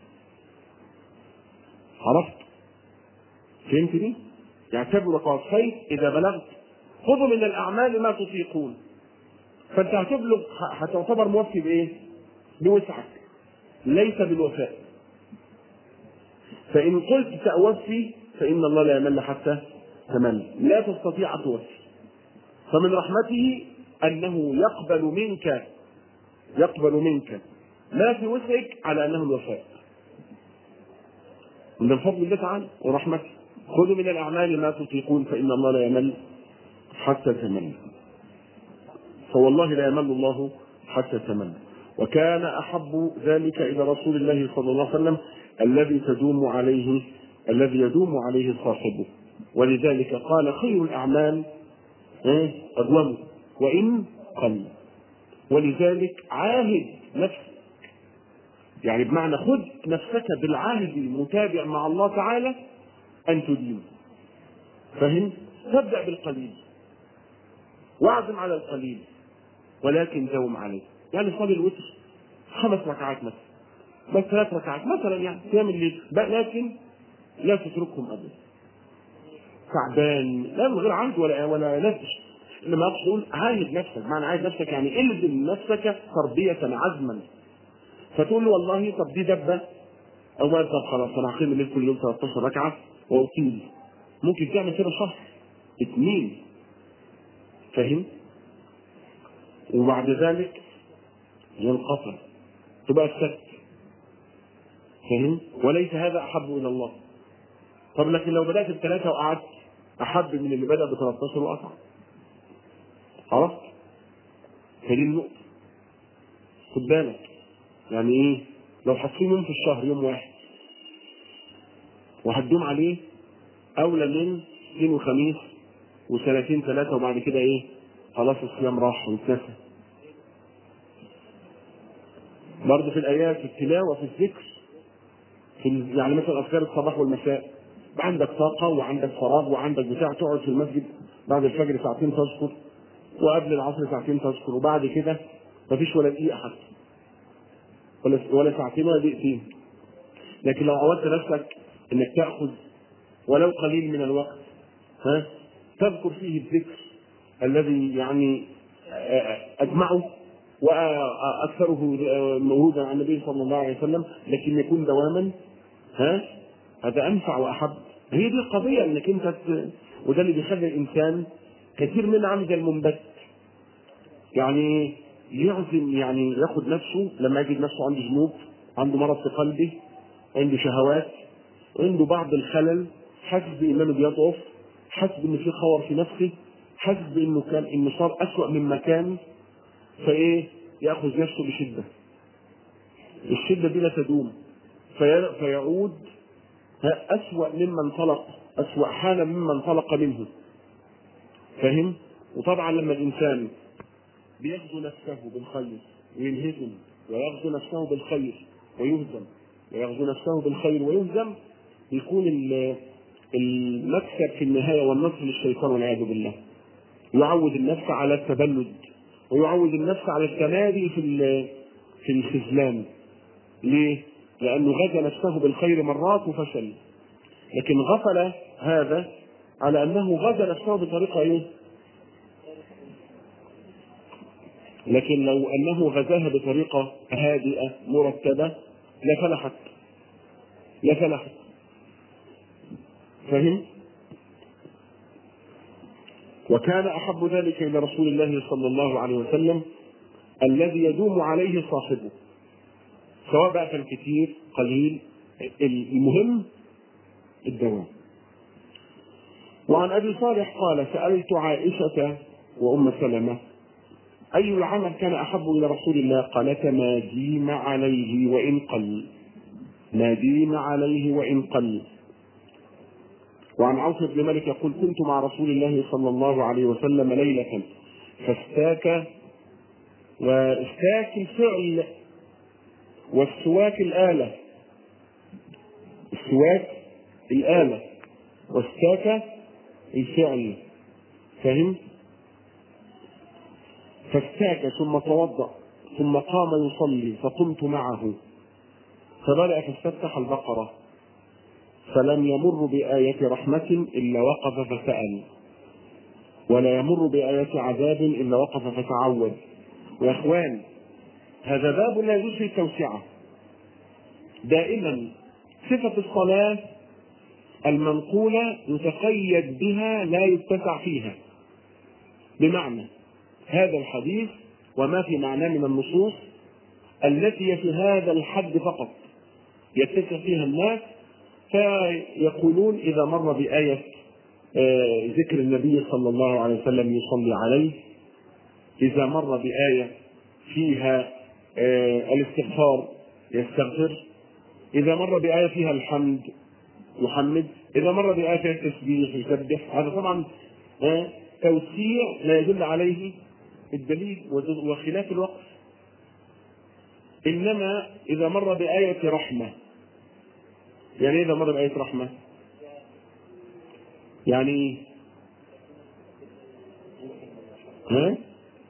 عرفت؟ فهمت دي؟ يعتبرك وفيت إذا بلغت. خذوا من الأعمال ما تطيقون، فأنت هتبلغ هتعتبر موفي بإيه؟ بوسعك ليس بالوفاء. فإن قلت سأوفي فإن الله لا يمل حتى تمل، لا تستطيع أن توفي. فمن رحمته أنه يقبل منك يقبل منك ما في وسعك على أنه الوفاء. من الفضل الله تعالى ورحمته. خذوا من الأعمال ما تطيقون فإن الله لا يمل حتى تمل. فوالله لا يمل الله حتى تمل. وكان أحب ذلك إلى رسول الله صلى الله عليه وسلم الذي تدوم عليه الذي يدوم عليه صاحبه. ولذلك قال خير الأعمال أدوم وإن قل. ولذلك عاهد نفسك، يعني بمعنى خذ نفسك بالعهد المتابع مع الله تعالى أن تدين. فهم؟ تبدأ بالقليل واعزم على القليل ولكن داوم عليه. يعني صلي الوتر خمس ركعات مثلا، بس ثلاث ركعات مثلا، يعني قيام الليل، لكن لا تتركهم ابدا. تعبان لا من غير عهد ولا ولا نفس، انما اقصد عاهد نفسك. معنى عاهد نفسك يعني الزم نفسك تربيه عزما. فتقول له والله طب دي دبه او ما، طب خلاص انا هقيم الليل كل يوم ثلاث عشرة ركعه واقيم. ممكن تعمل كده شهر اثنين، فاهم؟ وبعد ذلك ينقطع تبقى السبت، فاهم؟ وليس هذا احب الى الله. طب لكن لو بدات بثلاثه وقعدت احب من اللي بدا ب ثلاثة عشر وقطع. عرفت؟ فدي النقطه. خد بالك يعني ايه؟ لو حاطين يوم في الشهر يوم واحد وهتدوم عليه اولى من اثنين وخميس وسنتين ثلاثه وبعد كده ايه؟ خلاص الصيام راح واتنسى. برضه في الايات، في التلاوه، في الذكر، في يعني مثلا اذكار الصباح والمساء، عندك طاقه وعندك فراغ وعندك بتاع، تقعد في المسجد بعد الفجر ساعتين تذكر، وقبل العصر ساعتين تذكر، وبعد كده مفيش ولا دقيقه حتى، ولا ولا ساعتين ولا دقيقتين. لكن لو عودت نفسك انك تاخذ ولو قليل من الوقت ها تذكر فيه الذكر الذي يعني اجمعه واكثره موجودا عن النبي صلى الله عليه وسلم، لكن يكون دواما، ها هذا انفع واحب. هي دي القضيه، انك انت ت... وده اللي بيخلي الانسان كثير منه عامل زي المنبت، يعني يعزم، يعني ياخد نفسه لما يجد نفسه عنده ذنوب، عنده مرض في قلبه، عنده شهوات، عنده بعض الخلل، حاسس بإيمانه بيضعف، حاسس بإن في خور في نفسه، حاسس بإنه كان إنه صار أسوأ مما كان، فإيه؟ يأخذ نفسه بشدة. الشدة دي لا تدوم، في... فيعود أسوأ مما انطلق، أسوأ حالا مما انطلق منه. فهم؟ وطبعا لما الإنسان بيغزو نفسه بالخير وينهزم، ويغزو نفسه بالخير ويهزم، ويغزو نفسه بالخير ويهزم، بيكون المكسب في النهاية والنصر للشيطان والعياذ بالله. يعود النفس على التبلد، ويعود النفس على التمادي في في الخذلان. ليه؟ لأنه غزا نفسه بالخير مرات وفشل، لكن غفل هذا على أنه غزا نفسه بطريقة إيه؟ لكن لو أنه غزاها بطريقة هادئة مرتبة لفلحت لفلحت فهم؟ وكان أحب ذلك إلى رسول الله صلى الله عليه وسلم الذي يدوم عليه صاحبه، سواء بقى كان كتير قليل، المهم الدوام. وعن أبي صالح قال: سألت عائشة وأم سلمة أي العمل كان أحب إلى رسول الله؟ قالت: ما ديم عليه وإن قل، ما ديم عليه وإن قل. وعن عوف بن مالك يقول: كنت مع رسول الله صلى الله عليه وسلم ليلة فاستاك، واستاك الفعل والسواك الآلة، السواك الآلة واستاك الفعل، فهم؟ فاستاك ثم توضأ ثم قام يصلي فقمت معه فبدأ فاستفتح البقرة فلم يمر بآية رحمة إلا وقف فسأل، ولا يمر بآية عذاب إلا وقف فتعوذ. يا إخوان، هذا باب لا يجوز فيه التوسعة. دائما صفة الصلاة المنقولة يتقيد بها لا يتسع فيها، بمعنى هذا الحديث وما في معناه من النصوص التي في هذا الحد فقط يتسع فيها الناس، فيقولون إذا مر بآية ذكر النبي صلى الله عليه وسلم يصلي عليه، إذا مر بآية فيها الاستغفار يستغفر، إذا مر بآية فيها الحمد يحمد، إذا مر بآية فيها التسبيح يسبح. هذا طبعا توسيع لا يدل عليه الدليل وخلاف الوقف. إنما إذا مر بآية رحمة، يعني إذا مر بآية رحمة يعني ها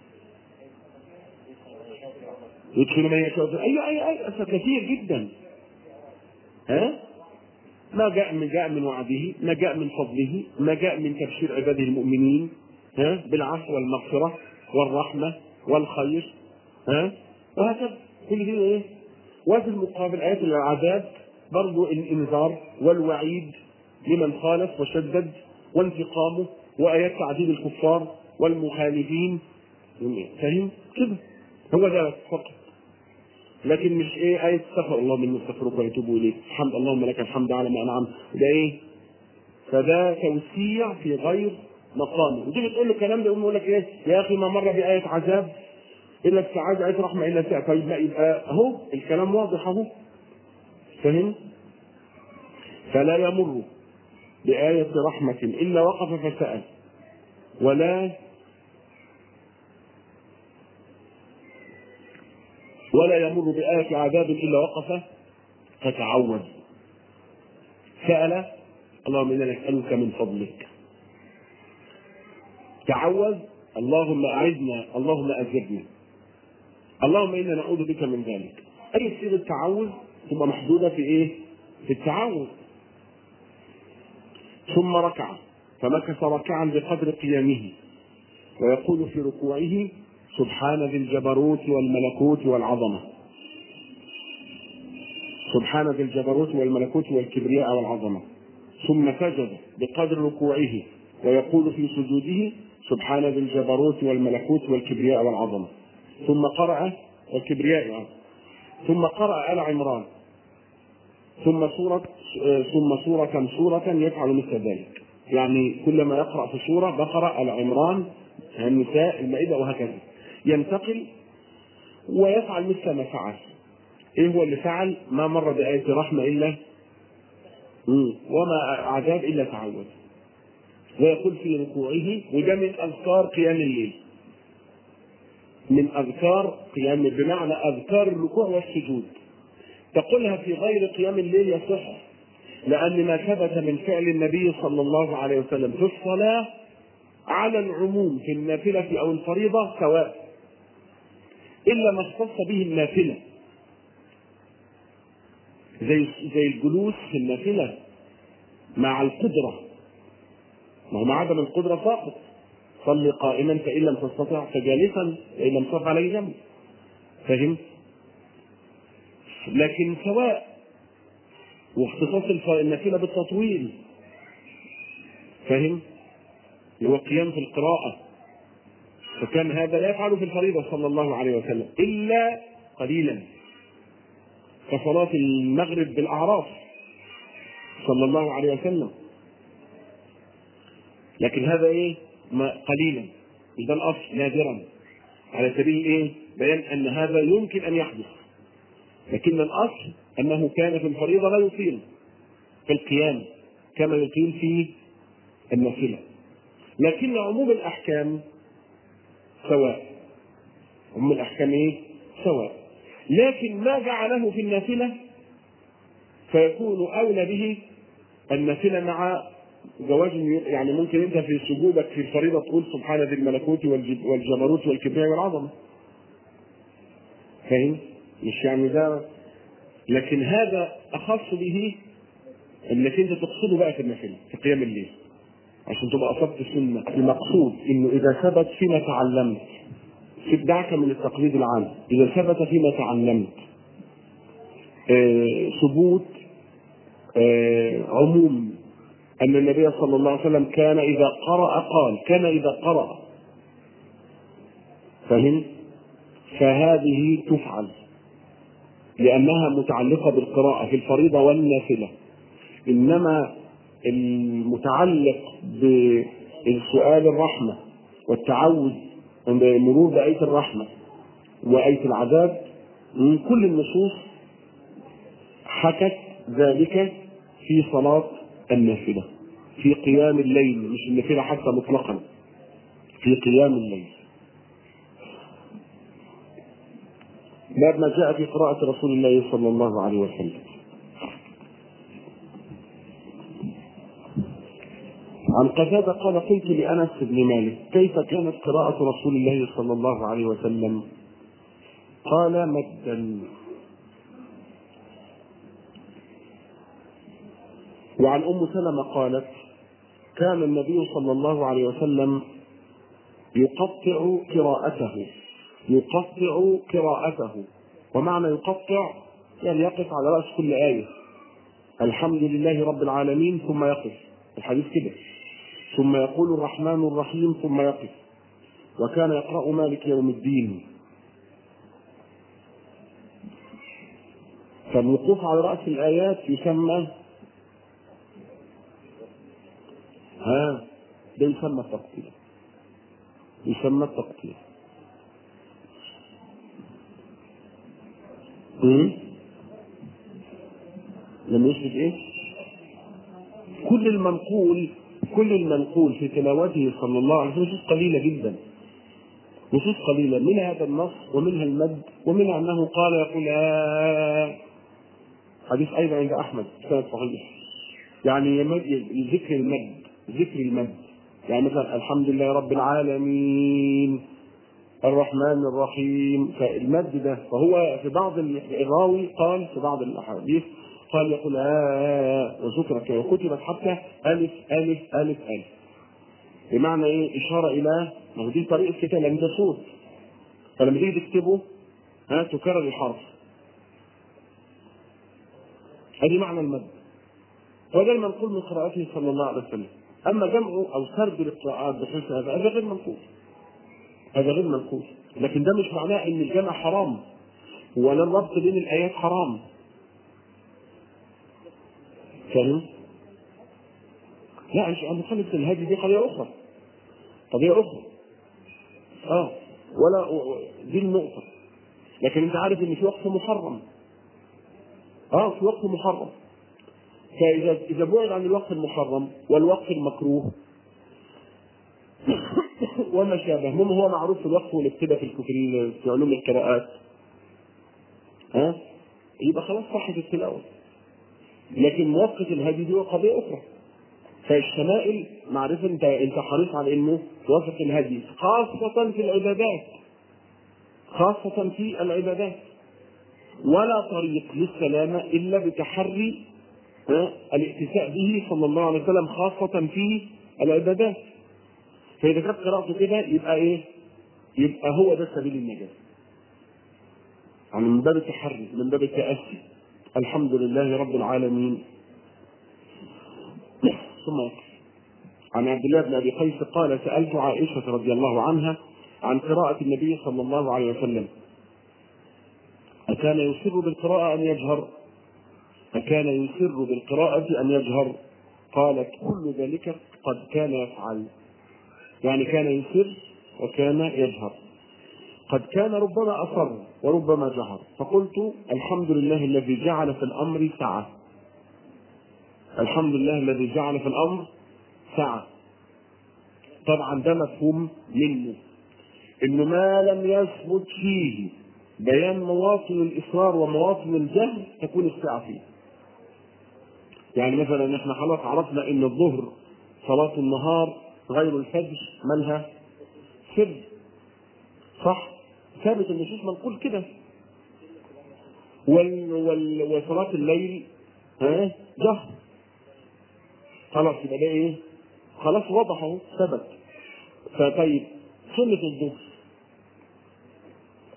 يدخل من يشاء. أي أي أي كثير جدا. ها ما جاء من جاء من وعده، ما جاء من فضله، ما جاء من تبشير عباده المؤمنين ها بالعفو والمغفرة والرحمة والخير، ها وهكذا كل دي ايه. وفي المقابل آيات العذاب برضو الإنذار والوعيد لمن خالف وشدد وانتقامه، وآيات تعذيب الكفار والمخالفين. فاهم كده؟ هو ده فقط، لكن مش ايه آية استغفر الله من يستغفرك ويتوب اليك، الحمد اللهم لك الحمد على ما انعم. ده ايه؟ فده توسيع في غير مقامه. وتيجي تقول له الكلام ده يقول لك ايه؟ يا اخي ما مر بآية عذاب الا السعادة، آية رحمة الا السعادة. طيب لا، يبقى اهو الكلام واضح اهو. فاهم؟ فلا يمر بآية رحمة الا وقف فسأل، ولا ولا يمر بآية عذاب إلا وقف فتعوذ. سأل اللهم إنا نسألك من فضلك، تعوذ اللهم أعذنا، اللهم أجرنا، اللهم إنا نعوذ بك من ذلك. أي صيغة التعوذ تبقى محدودة في إيه؟ في التعوذ. ثم ركع فمكث ركعا بقدر قيامه، ويقول في ركوعه سبحان ذي الجبروت والملكوت والعظمة، سبحان ذي الجبروت والملكوت والكبرياء والعظمة. ثم سجد بقدر ركوعه ويقول في سجوده سبحان ذي الجبروت والملكوت والكبرياء والعظمة. ثم قرأ الكبرياء ثم قرأ آل عمران، ثم سورة ثم سورة سورة يفعل مثل ذلك. يعني كلما يقرأ في سورة بقرأ آل عمران، النساء، المائدة، وهكذا ينتقل ويفعل مثل ما فعل. ايه هو اللي فعل؟ ما مر بآية رحمة إلا وما عذاب إلا تعوذ. ويقول في ركوعه، وده من أذكار قيام الليل، من أذكار قيام بمعنى أذكار الركوع والسجود. تقولها في غير قيام الليل يصح، لأن ما ثبت من فعل النبي صلى الله عليه وسلم في الصلاة على العموم في النافلة أو الفريضة سواء، إلا ما اختص به النافلة، زي زي الجلوس في النافلة مع القدرة، ما هو مع عدم القدرة ساقط. صل قائما فإن لم تستطع فجالسا فإن لم تستطع عليه جنب. فهم؟ لكن سواء، واختصاص النافلة بالتطويل، فهم؟ هو قيام في القراءة، فكان هذا لا يفعله في الفريضة صلى الله عليه وسلم إلا قليلا، كصلاة المغرب بالأعراف صلى الله عليه وسلم. لكن هذا ايه؟ ما قليلا، ده الأصل نادرا، على سبيل ايه؟ بيان أن هذا يمكن أن يحدث، لكن الأصل أنه كان في الفريضة لا يطيل في القيام كما يطيل في النافلة. لكن عموم الأحكام سواء، عموم الأحكام ايه؟ سواء، لكن ما جعله في النافلة فيكون أولى به النافلة مع جواز. يعني ممكن انت في سجودك في الفريضة تقول سبحان ذي الملكوت والجبروت والكبرياء والعظمة، فاهم؟ مش يعني ده، لكن هذا أخص به انك انت تقصده بقى في النافلة في قيام الليل عشان تبقى أصبت السنة. المقصود انه إذا ثبت فيما تعلمت دعك من التقليد العام. إذا ثبت فيما تعلمت آه ثبوت آه عموم أن النبي صلى الله عليه وسلم كان إذا قرأ قال، كان إذا قرأ، فهم؟ فهذه تفعل لأنها متعلقة بالقراءة في الفريضة والنافلة. إنما المتعلق بالسؤال الرحمة والتعوذ عند مرور بآية الرحمة وآية العذاب، من كل النصوص حكت ذلك في صلاة النافلة، في قيام الليل، مش النافلة حتى مطلقا، في قيام الليل. باب ما جاء في قراءة رسول الله صلى الله عليه وسلم. عن قتادة قال قلت لأنس بن مالك كيف كانت قراءة رسول الله صلى الله عليه وسلم؟ قال مدا. وعن أم سلمة قالت كان النبي صلى الله عليه وسلم يقطع قراءته، يقطع قراءته، ومعنى يقطع يعني يقف على رأس كل آية الحمد لله رب العالمين ثم يقف، الحديث كده، ثم يقول الرحمن الرحيم ثم يقف. وكان يقرأ مالك يوم الدين. فالوقوف على رأس الآيات يسمى ها ده يسمى التقطيع، يسمى التقطيع. لما يثبت ايه؟ كل المنقول كل المنقول في تلاوته صلى الله عليه وسلم نصوص قليلة جدا، نصوص قليلة، منها هذا النص ومنها المد ومنها أنه قال يقول آه حديث أيضا عند أحمد سنة صحيح، يعني ذكر المد، ذكر المد، يعني مثلا الحمد لله رب العالمين الرحمن الرحيم، فالمد ده فهو في بعض الراوي قال في بعض الأحاديث قال يقول آه وذكرت وكتبت حتى ألف ألف ألف ألف، بمعنى إيه؟ إشارة إلى ما هو دي طريقة كتاب لأن ده صوت، فلما تيجي تكتبه ها تكرر الحرف، هذه معنى المد. وده المنقول من قراءته صلى الله عليه وسلم. أما جمعه أو سرد القراءات بحيث هذا هذا غير منقول، هذا غير منقول، لكن ده مش معناه إن الجمع حرام ولا الربط بين الآيات حرام. فاهم؟ لا مش مخالف الهدي، دي قضية أخرى، قضية أخرى. آه ولا دي النقطة. لكن أنت عارف إن في وقت محرم. آه في وقت محرم. فإذا إذا بعد عن الوقت المحرم والوقت المكروه وما شابه مما هو معروف في الوقت والابتداء في في علوم القراءات، ها يبقى خلاص صحت التلاوة. لكن موقف الهدي دي قضية أخرى. فالشمائل معرفة انت انت حريص على انه توافق الهدي خاصة في العبادات، خاصة في العبادات، ولا طريق للسلامة إلا بتحري الائتساء به صلى الله عليه وسلم خاصة في العبادات. فإذا كانت قراءته كده يبقى إيه؟ يبقى هو ده سبيل النجاة. يعني من باب التحري، من باب التأسي، الحمد لله رب العالمين ثم يقف. عن عبد الله بن أبي قيس قال سألت عائشة رضي الله عنها عن قراءة النبي صلى الله عليه وسلم أكان يسر بالقراءة أم يجهر؟ أكان يسر بالقراءة أم يجهر؟ قالت كل ذلك قد كان يفعل، يعني كان يسر وكان يجهر. قد كان ربما أصر وربما جهر. فقلت الحمد لله الذي جعل في الأمر سعة، الحمد لله الذي جعل في الأمر سعة. طبعا ده مفهوم منه إنه ما لم يثبت فيه بيان مواطن الإصرار ومواطن الجهل تكون السعة فيه. يعني مثلا احنا خلاص عرفنا ان الظهر صلاة النهار غير الفجر مالها سر، صح؟ ثابت النصوص منقول كده. وال... وال... وصلاة الليل ها جهر، خلاص يبقى ده ايه؟ خلاص وضح اهو ثبت. فطيب سنة الظهر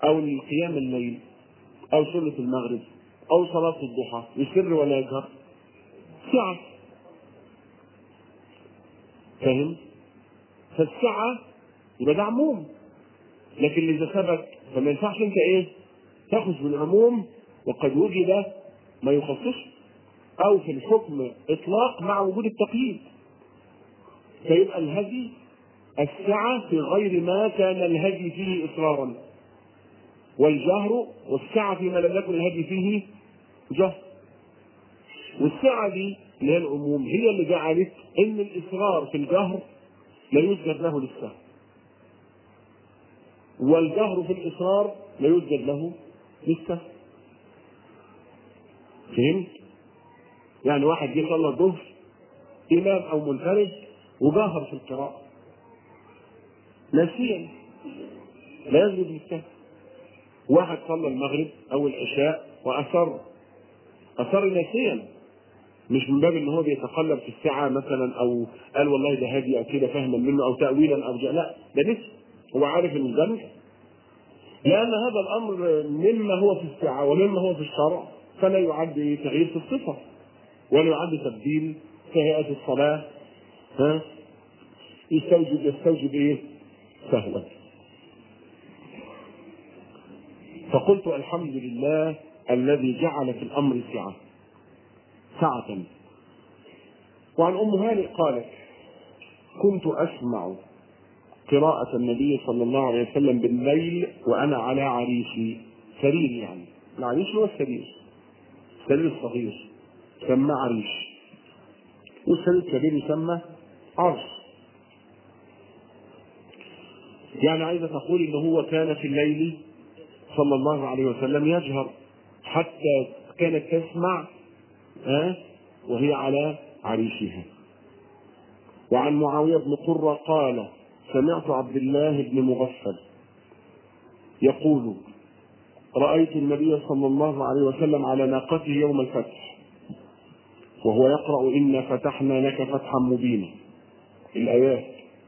او قيام الليل او سنة المغرب او صلاة الضحى يسر ولا يجهر سعة. فاهم؟ فالسعة يبقى ده عموم، لكن اذا ثبت فما ينفعش انت ايه تاخذ بالعموم وقد وجد ما يخصصه، او في الحكم اطلاق مع وجود التقييد. فيبقى الهدي السعة في غير ما كان الهدي فيه اصرارا، والجهر والسعة فيما لم يكن الهدي فيه جهر. والسعة دي اللي هي العموم هي اللي جعلت ان الاصرار في الجهر لا يسجد له للسهو، والجهر في الاصرار لا يسجد له للسهو. فهمت؟ يعني واحد جه صلى الظهر امام او منفرد وجهر في القراءة ناسيا لا يسجد للسهو. واحد صلى المغرب او العشاء واثر اثر ناسيا، مش من باب ان هو بيتقلب في الساعه مثلا او قال والله ده هادي او كده فهما منه او تاويلا او جاء، لا ده لسه هو عارف ان ده، لان هذا الامر مما هو في الساعه ومما هو في الشرع، فلا يعد تغيير في الصفه ولا يعد تبديل في هيئه الصلاه. ها يستوجب يستوجب ايه؟ سهوا. فقلت الحمد لله الذي جعل في الامر سعه سعه. وعن ام هانئ قالت كنت اسمع قراءة النبي صلى الله عليه وسلم بالليل وانا على عريشي، سرير يعني، العريش هو السرير، السرير الصغير يسمى عريش، والسرير الكبير يسمى عرش. يعني عايزة تقول ان هو كان في الليل صلى الله عليه وسلم يجهر حتى كانت تسمع ها وهي على عريشها. وعن معاوية بن قرة قال سمعت عبد الله بن مغفل يقول رأيت النبي صلى الله عليه وسلم على ناقته يوم الفتح وهو يقرأ إنا فتحنا لك فتحا مبينا، الآيات.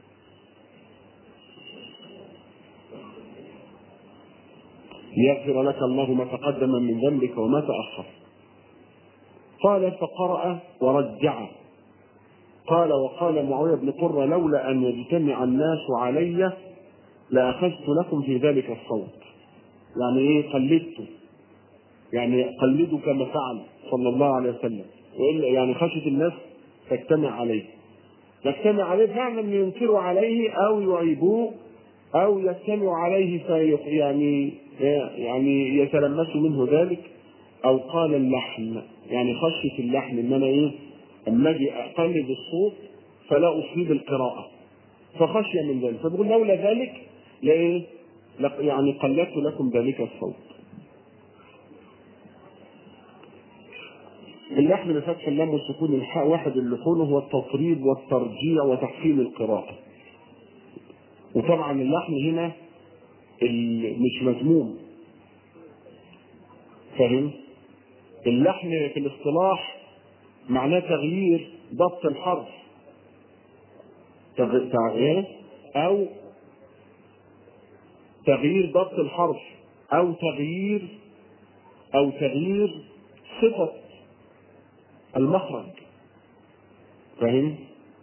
ليغفر لك الله ما تقدم من ذنبك وما تأخر. قال فقرأ ورجع. قال وقال معاوية بن قرة لولا أن يجتمع الناس علي لأخذت لكم في ذلك الصوت. يعني إيه قلدته، يعني قلدوا كما فعل صلى الله عليه وسلم، وإلا يعني خشية الناس تجتمع عليه، تجتمع عليه فعلا ينكروا عليه أو يعيبوه أو يجتمعوا عليه في يعني يعني يتلمسوا منه ذلك. أو قال اللحن، يعني خشية اللحن إن أنا إيه أما أجي أقلد الصوت فلا أصيب القراءة، فخشية من ذلك، فبقول لولا ذلك لإيه يعني قلدت لكم ذلك الصوت. اللحن بفتح اللام وسكون الحاء واحد اللحون هو التطريب والترجيع وتحسين القراءة. وطبعا اللحن هنا مش مذموم، فاهم؟ اللحن في الاصطلاح معناه تغيير ضبط الحرف، تغيير او تغيير ضبط الحرف او تغيير او تغيير صفة المخرج، فاهم؟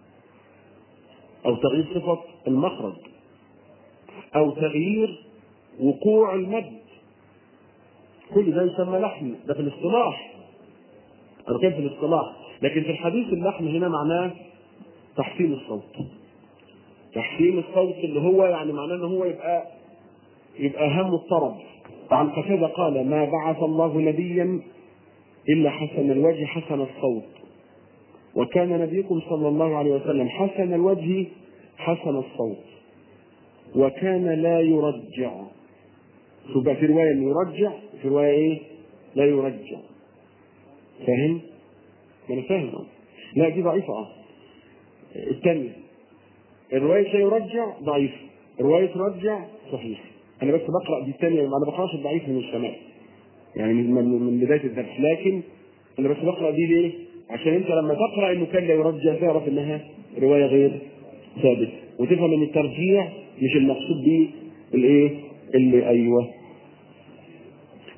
او تغيير صفة المخرج او تغيير وقوع المد، كل ده يسمى لحن. ده في الاصطلاح، انا كان في الاصطلاح، لكن في الحديث اللحن هنا معناه تحسين الصوت. تحسين الصوت اللي هو يعني معناه ان هو يبقى يبقى هم الطرب. عن قتادة قال ما بعث الله نبيا الا حسن الوجه حسن الصوت، وكان نبيكم صلى الله عليه وسلم حسن الوجه حسن الصوت، وكان لا يرجع. تبقى في رواية يرجع، في رواية ايه لا يرجع، فاهم؟ انا فاهم. لا دي ضعيفة. اه الثانية الرواية لا يرجع ضعيفة، رواية رجع صحيح. انا بس بقرأ دي الثانية، انا بقراش الضعيف من السماء يعني من, من بداية الدرس، لكن انا بس بقرأ دي ليه؟ عشان انت لما تقرأ انه كان لا يرجع تعرف انها رواية غير ثابتة، وتفهم ان الترجيع مش المقصود به الايه اللي ايوه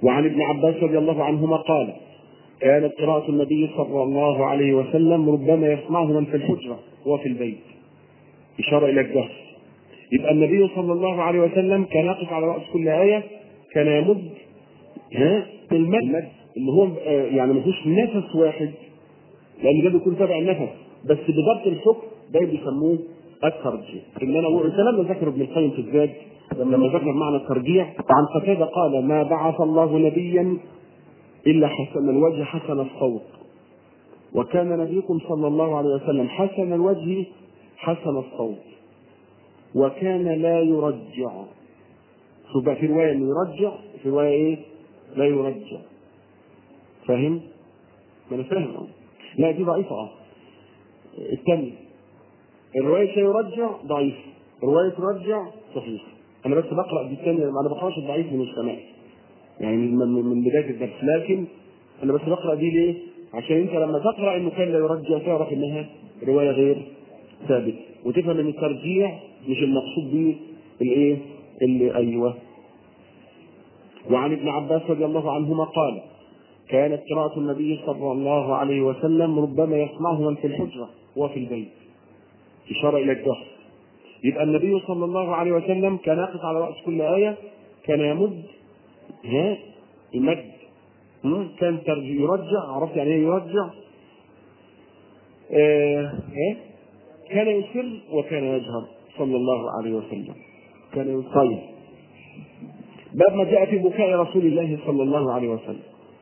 وعن ابن عباس رضي الله عنهما قال كانت قراءة النبي صلى الله عليه وسلم ربما يسمعه من في الحجرة وفي البيت، إشارة إلى الجهر. يبقى النبي صلى الله عليه وسلم كان يقف على رأس كل آية، كان يمد ها المد اللي هو يعني ما فيش نفس واحد، لأن ده بيكون تبع النفس، بس بضبط الحكم ده بيسموه الترجيع. إن أنا الكلام ده ذكر ابن القيم في الزاد لما ذكر معنى الترجيع. عن قتادة قال ما بعث الله نبيا إلا حسن الوجه حسن الصوت، وكان نبيكم صلى الله عليه وسلم حسن الوجه حسن الصوت، وكان لا يرجع. فبقى في رواية يرجع، في رواية إيه؟ لا يرجع. فاهم؟ ما أنا فاهم. لا دي ضعيفة. اه الثانية الرواية يرجع ضعيف، رواية ترجع صحيح. أنا بس بقرأ دي الثانية، أنا بقرأش الضعيف من السماء يعني من, من بداية الدرس، لكن أنا بس بقرأ دي ليه؟ عشان أنت لما تقرأ إنه كان لا يرجع تعرف إنها رواية غير ثابت، وتفهم إن الترجيع مش المقصود به الإيه؟ اللي أيوه. وعن ابن عباس رضي الله عنهما قال كانت قراءة النبي صلى الله عليه وسلم ربما يسمعه من في الحجرة وفي البيت، إشارة إلى الجهر. يبقى النبي صلى الله عليه وسلم كان يقف على رأس كل آية، كان يمد ها المد، كان يرجع. عرفت يعني ايه يرجع؟ آه كان يسر وكان يجهر صلى الله عليه وسلم، كان يصلي. باب ما جاء في بكاء رسول الله صلى الله عليه وسلم.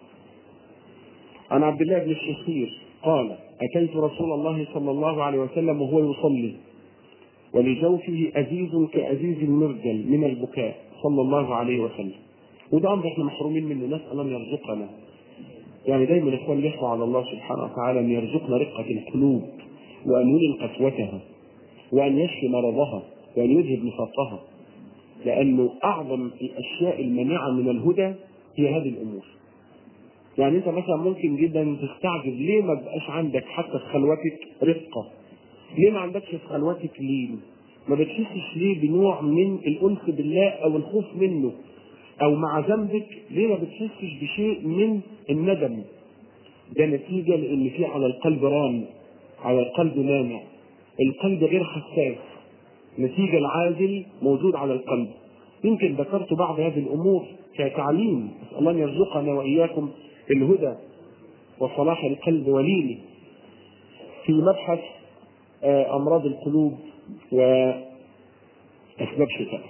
عن عبد الله بن الشخير قال أتيت رسول الله صلى الله عليه وسلم وهو يصلي ولجوفه أزيز كأزيز المرجل من البكاء صلى الله عليه وسلم. وده أمر احنا محرومين منه، نسأل الله أن يرزقنا. يعني دايما الإخوان يحرصوا على الله سبحانه وتعالى أن يرزقنا رقة القلوب، وأن يلين قسوتها، وأن يشفي مرضها، وأن يذهب نفاقها، لأنه أعظم الأشياء المانعة من الهدى هي هذه الأمور. يعني أنت مثلا ممكن جدا تستعجب ليه ما بقاش عندك حتى في خلوتك رقة؟ ليه ما عندكش في خلوتك لين؟ ما بتحسش ليه بنوع من الأنس بالله أو الخوف منه؟ أو مع ذنبك ليه ما بتحسش بشيء من الندم؟ ده نتيجة لأن في على القلب ران، على القلب مانع، القلب غير حساس، نتيجة العازل موجود على القلب. يمكن ذكرت بعض هذه الأمور كتعليم، أسأل الله أن يرزقنا وإياكم الهدى وصلاح القلب ولينه في مبحث أمراض القلوب وأسباب شفائها.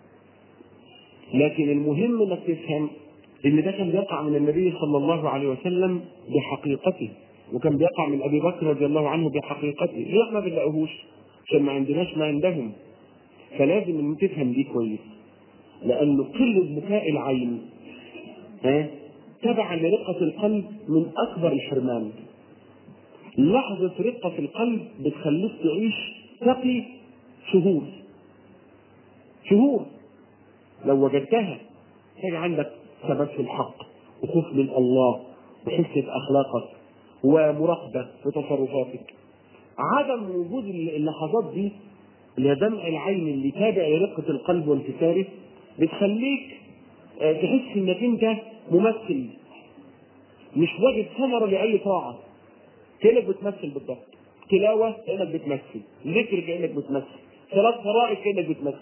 لكن المهم انك تفهم ان ده كان بيقع من النبي صلى الله عليه وسلم بحقيقته، وكان بيقع من ابي بكر رضي الله عنه بحقيقته. ليه احنا ما بنلاقوهوش؟ عشان ما عندناش ما عندهم. فلازم ان تفهم دي كويس، لانه قله بكاء العين ها تبعا لرقه القلب من اكبر الحرمان. لحظه رقه في القلب بتخليك تعيش تقي شهور شهور. لو وجدتها تجد عندك ثبات في الحق، وخوف من الله، وحسة أخلاقك، ومراقبة في تصرفاتك. عدم وجود اللحظات دي اللي هي دمع العين اللي تابع لرقة القلب وانكساره بتخليك تحس انك انت ممثل مش واجد ثمرة لأي طاعة، كأنك بتمثل بالضبط. تلاوة كأنك بتمثل، ذكر كأنك بتمثل، صلاة فرائض كأنك بتمثل.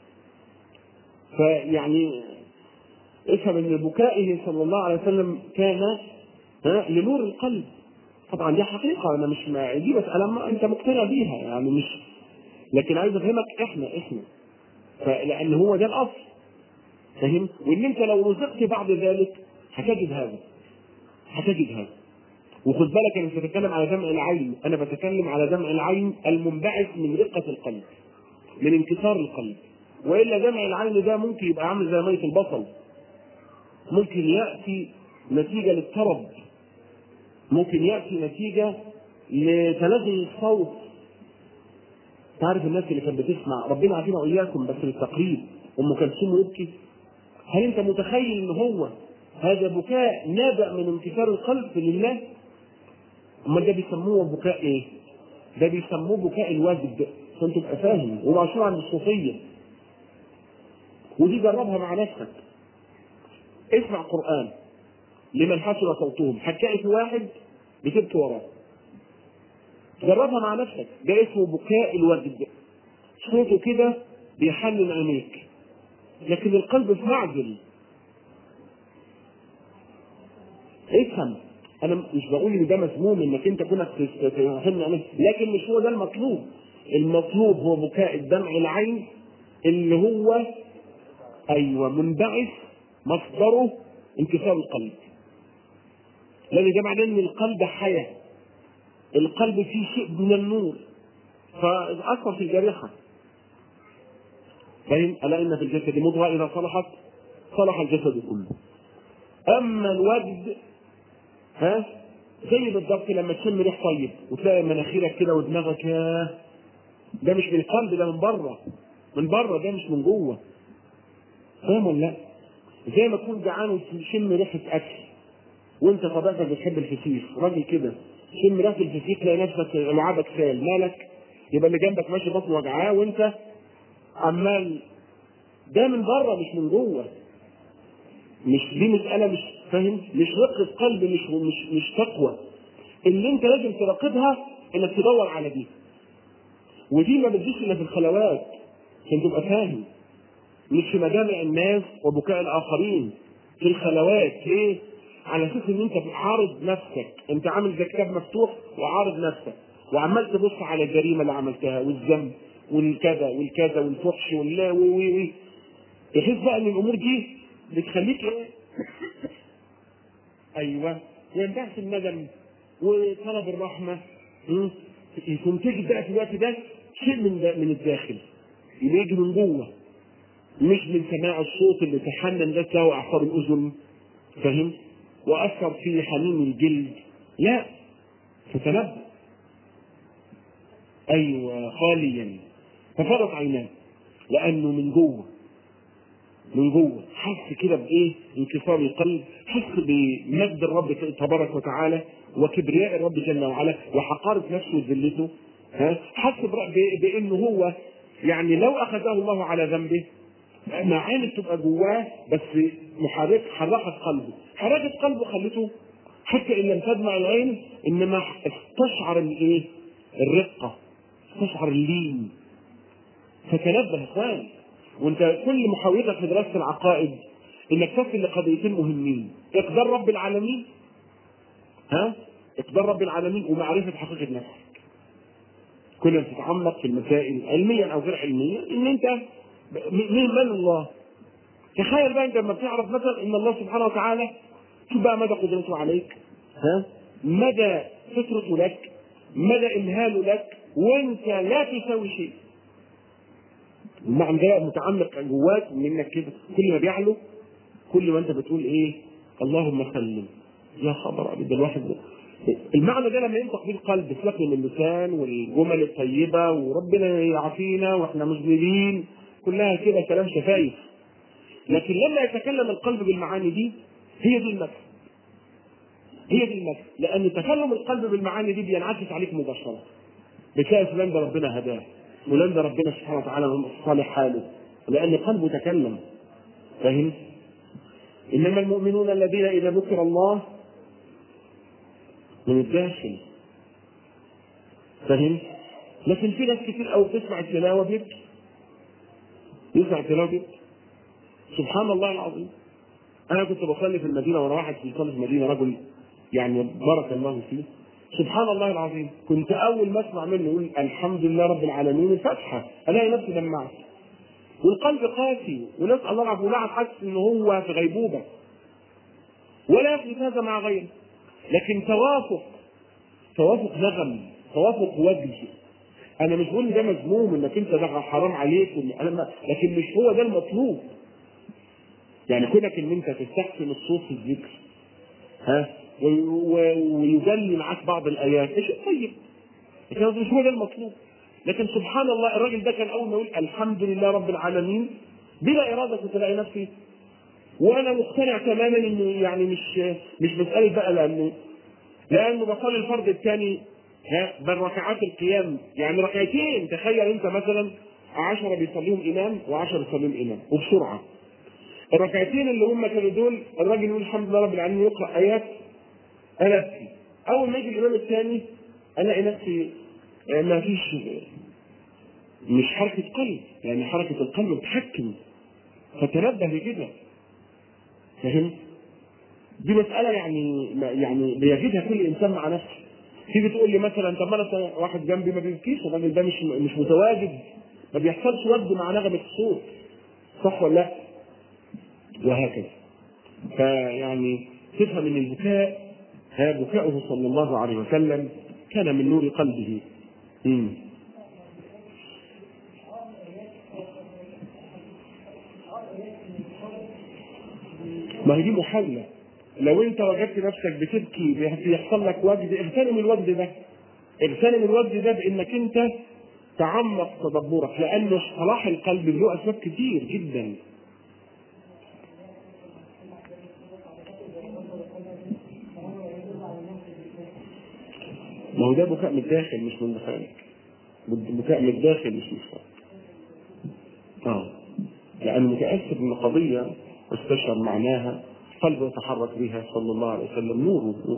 فيعني افهم ان بكائه صلى الله عليه وسلم كان ها لنور القلب. طبعا دي حقيقه، انا مش ما دي مساله ما انت مقتنع بيها يعني، مش لكن عايز افهمك احنا احنا فلان هو ده الاصل. فاهم؟ وان انت لو رزقت بعد ذلك هتجد هذا هتجد هذا وخد بالك انا مش بتكلم على دمع العين، انا بتكلم على دمع العين المنبعث من رقه القلب، من انكسار القلب. والا دمع العين ده ممكن يبقى عامل زي ميه البصل، ممكن ياتي نتيجه للطرب، ممكن ياتي نتيجه لتلذذ الصوت. تعرف الناس اللي كانت بتسمع ربنا عافينا واياكم بس للتقريب ام كلثوم يبكي، هل انت متخيل ان هو هذا بكاء نابع من انكسار القلب لله؟ امال ده بيسموه بكاء ايه؟ ده بيسموه بكاء الوجد، عشان تبقى فاهم، ومشهور عند الصوفيه. ودي جربها مع نفسك. اسمع قرآن لمن حسن صوتهم، هتلاقي في واحد بتبكي وراه. جربها مع نفسك، ده اسمه بكاء الوجد، صوته كده بيحنن عينيك، لكن القلب في معزل. افهم، انا مش بقول ان ده مذموم انك انت كنت تحن عينيك، لكن مش هو ده المطلوب. المطلوب هو بكاء الدمع العين اللي هو ايوه منبعث مصدره انكسار القلب، لان ده معناه ان القلب حياه، القلب فيه شيء من النور فاثر في الجريحه. فاهم؟ الا ان في الجسد مضغه اذا صلحت صلح الجسد كله. اما الوجد ها زي بالضبط لما تشم ريح طيب وتلاقي مناخيرك كده ودماغك، ياه ده مش من القلب، ده من بره، من بره، ده مش من جوه. فاهم ولا لا؟ زي ما تكون جعان وتشم ريحه اكل وانت طبيعتك بتحب الفسيخ، راجل كده شم ريحه الفسيخ تلاقي نفسك لعابك سال، مالك؟ يبقى اللي جنبك ماشي بطنه وجعاه وانت عمال. ده من بره مش من جوه. مش دي مساله، مش فاهم؟ مش رقه قلب، مش مش مش تقوى. اللي انت لازم تراقبها انك تدور على دي، ودي ما بتجيش الا في الخلوات عشان تبقى فاهم، مش في مجامع الناس وبكاء الاخرين، في الخلوات. ليه؟ على اساس ان انت بتعارض نفسك، انت عامل زي كتاب مفتوح وعارض نفسك وعمال تبص على الجريمه اللي عملتها والذنب والكذا والكذا والفحش واللا وي وي وي تحس بقى ان الامور دي بتخليك ايه؟ ايوه، ينبعث الندم وطلب الرحمه. يكون تجد بقى في الوقت ده شيء من ده من الداخل يجي من جوه، مش من سماع الصوت اللي تحنن لك واعصاب الاذن، فاهم؟ واثر في حنين الجلد، لا، فتنبه. ايوه خاليا، ففرط عيناه لانه من جوه، من جوه حس كده بايه؟ انكسار القلب، حس بمجد الرب تبارك وتعالى وكبرياء الرب جل وعلا وحقارة نفسه وذلته. ها، حس بانه هو يعني لو اخذه الله على ذنبه مع عين تبقى جواه، بس محرك حركت قلبه، حركت قلبه خلته حتى ان لم تدمع العين انما استشعر الايه؟ الرقه، استشعر اللين. فتنبه يا اخوان، وانت كل محاولتك في دراسه العقائد انك تصل لقضيتين مهمين: اقدار رب العالمين، ها؟ اقدار رب العالمين ومعرفه حقيقه نفسك. كل ما تتعمق في المسائل علميا او غير علميا ان انت مين من الله. تخيل بقى انت لما بتعرف مثلا ان الله سبحانه وتعالى، شوف بقى مدى قدرته عليك، ها؟ مدى فطرته لك، مدى امهاله لك وانت لا تساوي شيء. المعنى ده متعمق جواك منك كده، كل ما بيعلو كل ما انت بتقول ايه؟ اللهم سلم. يا خبر ابدا الواحد ده. المعنى ده لما ينطق به القلب سلك من اللسان والجمل الطيبه وربنا يعافينا واحنا مذنبين، كلها كده كلام شفايف. لكن لما يتكلم القلب بالمعاني دي، هي دي المكسب، هي دي المكسب. لان تكلم القلب بالمعاني دي بينعكس عليك مباشره، بتلاقي فلان ده ربنا هداه، فلان ده ربنا سبحانه وتعالى صالح حاله، لان قلبه تكلم. فاهم؟ انما المؤمنون الذين اذا ذكر الله من الداخل. فاهم؟ لكن في ناس كتير قوي بتسمع التلاوه بيبكي، يسمع التلاوه بيبكي. سبحان الله العظيم. انا كنت بصلي في المدينه ورا واحد بيصلي في المدينه، رجل يعني بارك الله فيه، سبحان الله العظيم، كنت اول ما اسمع منه يقول الحمد لله رب العالمين الفاتحه الاقي نفسي دمعت والقلب قاسي، ونسال الله العافيه، ولا حاسس ان هو في غيبوبه ولا يحدث هذا مع غيره. لكن توافق، توافق نغم، توافق وجه. انا مش بقول ده مذموم انك انت ده حرام عليك، لكن مش هو ده المطلوب. يعني كونك ان انت تستحسن الصوت في الذكر، ها، ويجلي معاك بعض الايات، ايش طيب، لكن مش هو ده المطلوب. لكن سبحان الله الراجل ده كان اول ما يقول الحمد لله رب العالمين بلا اراده كنت الاقي نفسي، وانا مقتنع تماما انه يعني مش مش مساله بقى، لانه لانه بصلي الفرض الثاني، ها، بل ركعات القيام يعني ركعتين. تخيل انت مثلا عشرة بيصليهم امام وعشرة بيصليهم امام وبسرعه، الركعتين اللي هم كانوا دول الراجل يقول الحمد لله رب العالمين يقرأ آيات أنا أبكي. أول ما يجي الإمام الثاني ألاقي نفسي ما فيش، مش حركة قلب، يعني حركة القلب بتحكم، فتنبه لكده. فاهم؟ دي مسألة يعني يعني بيجدها كل إنسان مع نفسه. تيجي تقول لي مثلا طب انا واحد جنبي ما بيبكيش، الراجل ده مش مش متواجد، ما بيحصلش وجد مع نغمة الصوت، صح ولا لا؟ وهكذا. فيعني تفهم ان البكاء ها بكاؤه صلى الله عليه وسلم كان من نور قلبه. امم ما هي دي محاولة. لو انت وجدت نفسك بتبكي بيحصل لك وجد، اغتنم الوجد ده، اغتنم الوجد ده بانك انت تعمق تدبرك، لان صلاح القلب له اسباب كتير جدا. ما هو ده بكاء من الداخل مش من الخارج، بكاء من الداخل مش من الخارج. اه لأنه متأثر من قضية استشعر معناها، قلبه يتحرك بها صلى الله عليه وسلم، نوره.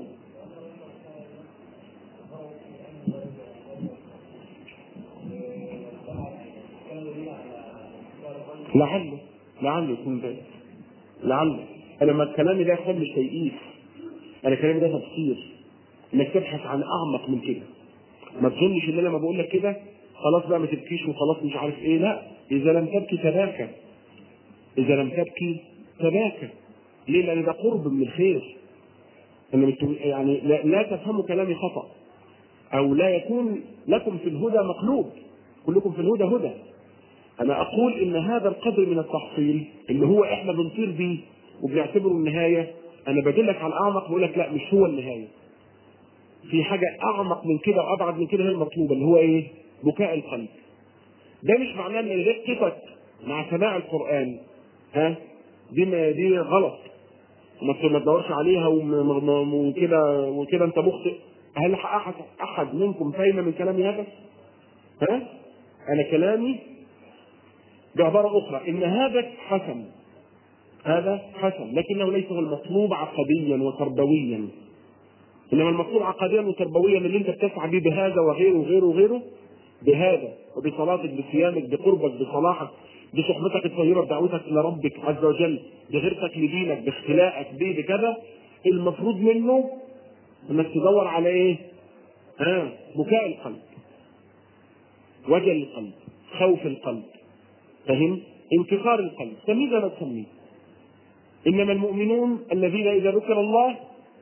لعله لعله يكون ذلك، لعله. أنا ما كلامي ده يخلي مش تيئيس، أنا كلامي ده تفسير، إنك تبحث عن أعمق من كده. ما تظنش إن أنا لما بقول لك كده خلاص بقى ما تبكيش وخلاص مش عارف إيه، لا. إذا لم تبكي تباكى، إذا لم تبكي تباكى. ليه؟ لأن ده قرب من الخير. يعني لا, لا تفهموا كلامي خطأ، أو لا يكون لكم في الهدى مقلوب، كلكم في الهدى هدى. أنا أقول إن هذا القدر من التحصيل اللي هو إحنا بنطير بيه وبنعتبره النهاية، أنا بدلك على الأعمق بقول لك لا مش هو النهاية، في حاجة أعمق من كده وأبعد من كده هي المطلوبة، اللي هو إيه؟ بكاء القلب. ده مش معناه إن رقتك مع سماع القرآن ها دي دي غلط، ما تدورش عليها وكده وكده انت مخطئ. هل احد احد منكم فهم من كلامي هذا؟ ها؟ انا كلامي بعباره اخرى ان هذا حسن، هذا حسن، لكنه ليس هو المطلوب عقديا وتربويا. انما المطلوب عقديا وتربويا اللي انت بتسعى به بهذا وغيره وغيره وغيره، بهذا وبصلاتك بصيامك بقربك بصلاحك بصحبتك الطيبه بدعوتك لربك عز وجل بغيرتك لدينك باختلاءك به بكذا، المفروض منه انك تدور على ايه؟ ها بكاء القلب، وجل القلب، خوف القلب، فهم؟ انكسار القلب، سميه زي ما تسميه. انما المؤمنون الذين اذا ذكر الله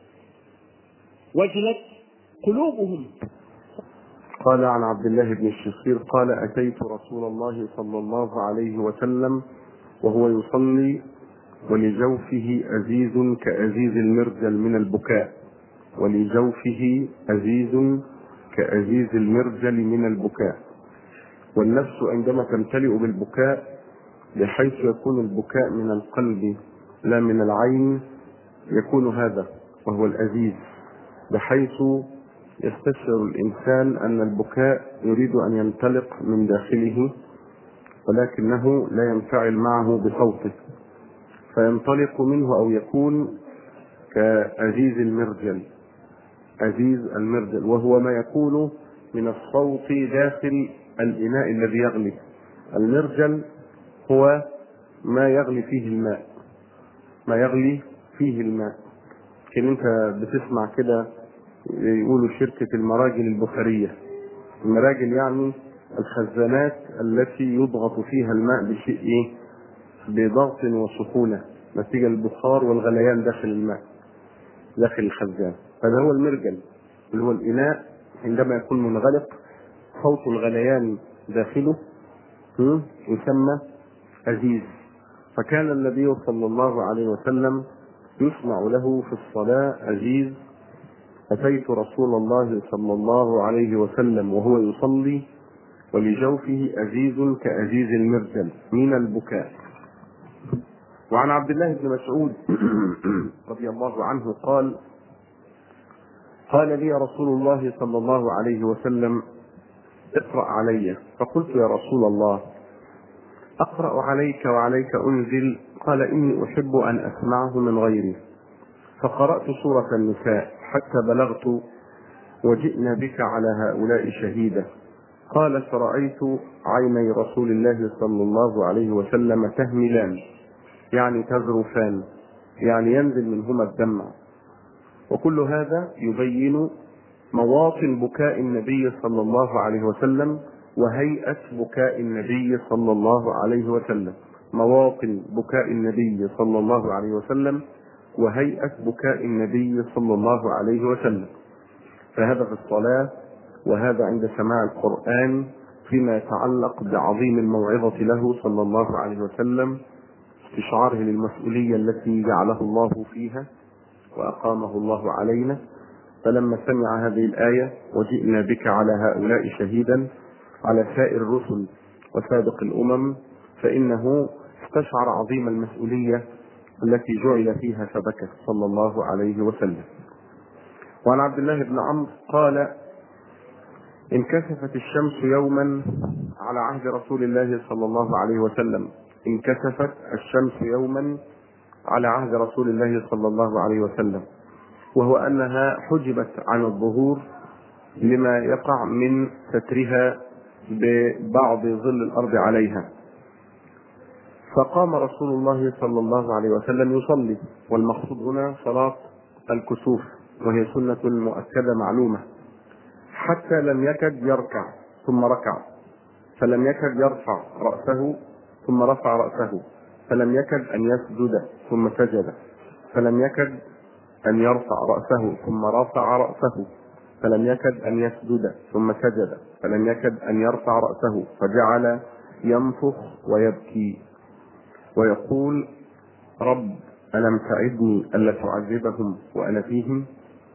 وجلت قلوبهم. قال عن عبد الله بن الشخير قال أتيت رسول الله صلى الله عليه وسلم وهو يصلي ولجوفه أزيز كأزيز المرجل من البكاء، ولجوفه أزيز كأزيز المرجل من البكاء، والنفس عندما تمتلئ بالبكاء بحيث يكون البكاء من القلب لا من العين يكون هذا وهو الأزيز، بحيث يستشعر الإنسان أن البكاء يريد أن ينطلق من داخله ولكنه لا ينفعل معه بصوته فينطلق منه أو يكون كأزيز المرجل، أزيز المرجل، وهو ما يكون من الصوت داخل الإناء الذي يغلي. المرجل هو ما يغلي فيه الماء، ما يغلي فيه الماء. كان انت بتسمع كده يقولوا شركة المراجل البخارية، المراجل يعني الخزانات التي يضغط فيها الماء بشيء ايه؟ بضغط وسخونة نتيجة البخار والغليان داخل الماء داخل الخزان، هذا هو المرجل اللي هو الإناء عندما يكون منغلق صوت الغليان داخله يسمى أزيز. فكان النبي صلى الله عليه وسلم يسمع له في الصلاة أزيز. أتيت رسول الله صلى الله عليه وسلم وهو يصلي ولجوفه أزيز كأزيز المرجل من البكاء. وعن عبد الله بن مسعود رضي الله عنه قال قال لي رسول الله صلى الله عليه وسلم اقرأ علي، فقلت يا رسول الله أقرأ عليك وعليك أنزل؟ قال إني أحب أن أسمعه من غيري، فقرأت سورة النساء حتى بلغت وجئنا بك على هؤلاء شهيدا. قال فرأيت عيني رسول الله صلى الله عليه وسلم تهملان، يعني تذرفان، يعني ينزل منهما الدمع. وكل هذا يبين مواطن بكاء النبي صلى الله عليه وسلم وهيئة بكاء النبي صلى الله عليه وسلم، مواطن بكاء النبي صلى الله عليه وسلم وهيئة بكاء النبي صلى الله عليه وسلم. فهذا في الصلاة، وهذا عند سماع القرآن فيما يتعلق بعظيم الموعظة له صلى الله عليه وسلم، استشعاره للمسؤولية التي جعله الله فيها وأقامه الله علينا. فلما سمع هذه الآية وجئنا بك على هؤلاء شهيدا على سائر الرسل وسابق الأمم، فإنه استشعر عظيم المسؤولية التي جعل فيها فبكى صلى الله عليه وسلم. وعن عبد الله بن عمرو قال انكسفت الشمس يوما على عهد رسول الله صلى الله عليه وسلم، انكسفت الشمس يوما على عهد رسول الله صلى الله عليه وسلم، وهو أنها حجبت عن الظهور لما يقع من سترها ببعض ظل الأرض عليها. فقام رسول الله صلى الله عليه وسلم يصلي، والمقصود هنا صلاة الكسوف، وهي سنة مؤكدة معلومة، حتى لم يكد يركع ثم ركع، فلم يكد يرفع رأسه ثم رفع رأسه، فلم يكد أن يسجد ثم سجد، فلم يكد أن يرفع رأسه ثم رفع رأسه، فلم يكد أن يسجد ثم سجد، فلم يكد أن يرفع رأسه، فجعل ينفخ ويبكي ويقول رب ألم تعدني ألا تعذبهم وأنا فيهم،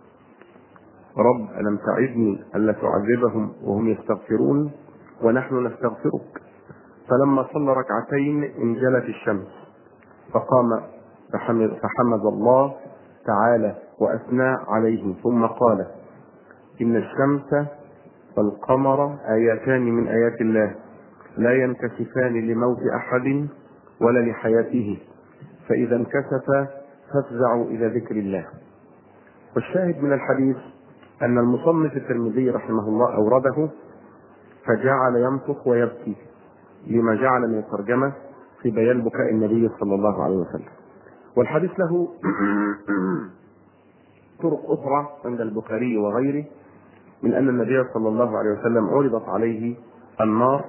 رب ألم تعدني ألا تعذبهم وهم يستغفرون ونحن نستغفرك. فلما صلى ركعتين انجلت الشمس، فقام فحمد, فحمد الله تعالى وأثنى عليه، ثم قال إن الشمس والقمر آياتان من آيات الله لا ينكسفان لموت أحد ولا لحياته، فإذا انكسفا فافزعوا إلى ذكر الله. والشاهد من الحديث أن المصنف الترمذي رحمه الله أورده فجعل ينفخ ويبكي لما جعل من الترجمة في بيان بكاء النبي صلى الله عليه وسلم. والحديث له طرق أخرى عند البخاري وغيره، من أن النبي صلى الله عليه وسلم عرضت عليه النار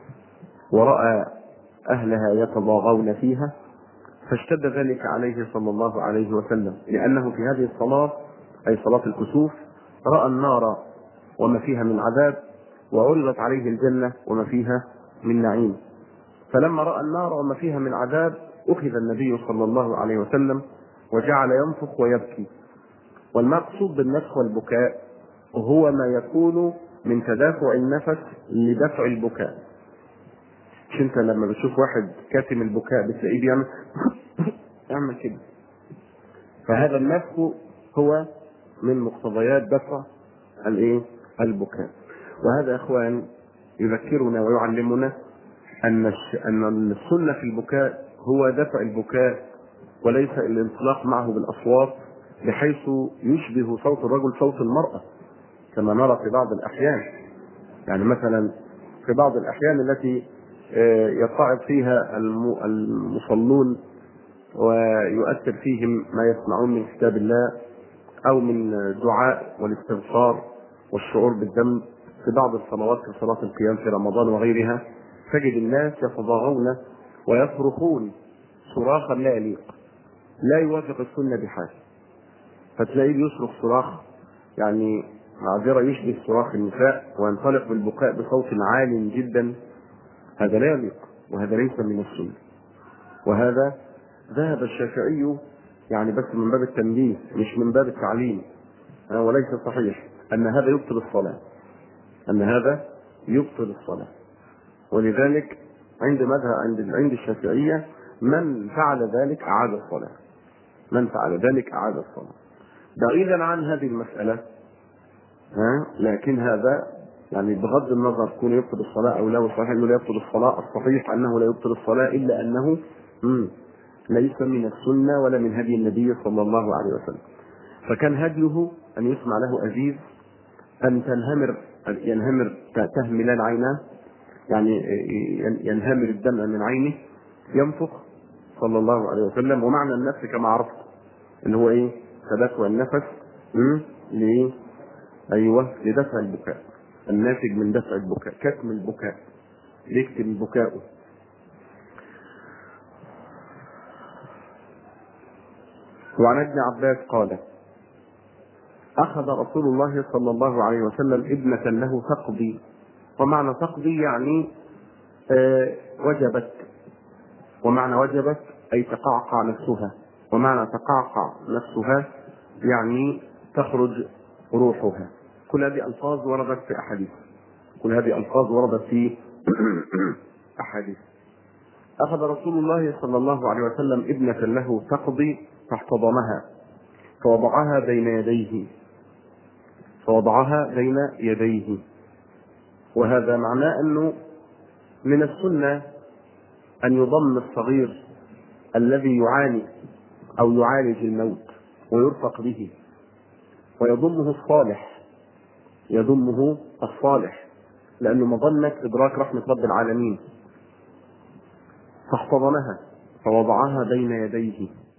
ورأى أهلها يتضاغون فيها، فاشتد ذلك عليه صلى الله عليه وسلم، لأنه في هذه الصلاة أي صلاة الكسوف رأى النار وما فيها من عذاب، وعرضت عليه الجنة وما فيها من نعيم. فلما رأى النار وما فيها من عذاب أخذ النبي صلى الله عليه وسلم وجعل ينفخ ويبكي. والمقصود بالنفخ والبكاء هو ما يكون من تدافع النفس لدفع البكاء. مش انت لما بتشوف واحد كاتم البكاء بتلاقيه بيعمل يعمل كده، فهذا النفخ هو من مقتضيات دفع الايه البكاء. وهذا يا اخوان يذكرنا ويعلمنا ان ان السنه في البكاء هو دفع البكاء وليس الانطلاق معه بالاصوات بحيث يشبه صوت الرجل صوت المراه كما نرى في بعض الاحيان. يعني مثلا في بعض الاحيان التي يصعد فيها المصلون ويؤثر فيهم ما يسمعون من كتاب الله او من دعاء والاستغفار والشعور بالذنب في بعض الصلوات في صلاة القيام في رمضان وغيرها، تجد الناس يتضاغون ويصرخون صراخا لا يليق لا يوافق السنة بحال، فتلاقيه يصرخ صراخ يعني معذرة يشبه صراخ النساء وينطلق بالبكاء بصوت عال جدا. هذا لا يليق وهذا ليس من السنة. وهذا ذهب الشافعي يعني بس من باب التنبيه مش من باب التعليم، وليس صحيح أن هذا يبطل الصلاة، أن هذا يبطل الصلاة. ولذلك عند مذهب عند عند الشافعية من فعل ذلك أعاد الصلاة، من فعل ذلك أعاد الصلاة بعيدا عن هذه المسألة. ها لكن هذا يعني بغض النظر كون يبطل الصلاة أو لا، وصحيح أنه لا يبطل الصلاة، الصحيح أنه لا يبطل الصلاة إلا أنه ليس من السنة ولا من هدي النبي صلى الله عليه وسلم. فكان هديه أن يسمع له أزيز، أن تنهمر ينهمر تهملان عيناه، يعني ينهمر الدمع من عينه، ينفخ صلى الله عليه وسلم. ومعنى النفس كما عرفت اللي هو ايه؟ تدفع النفس ليه؟ ايوه لدفع البكاء، الناتج من دفع البكاء، كتم البكاء، يكتم بكاؤه. وعن ابن عباس قال: اخذ رسول الله صلى الله عليه وسلم ابنة له تقضي. ومعنى تقضي يعني آه وجبت، ومعنى وجبت أي تقعقع نفسها، ومعنى تقعقع نفسها يعني تخرج روحها. كل هذه ألفاظ وردت في أحاديث، كل هذه ألفاظ وردت في أحاديث. أخذ رسول الله صلى الله عليه وسلم ابنة له تقضي فاحتضنها فوضعها بين يديه فوضعها بين يديه وهذا معناه أنه من السنة أن يضم الصغير الذي يعاني أو يعالج الموت ويرفق به، ويضمه الصالح يضمه الصالح لأنه مظنة إدراك رحمة رب العالمين. فاحتضنها فوضعها بين يديه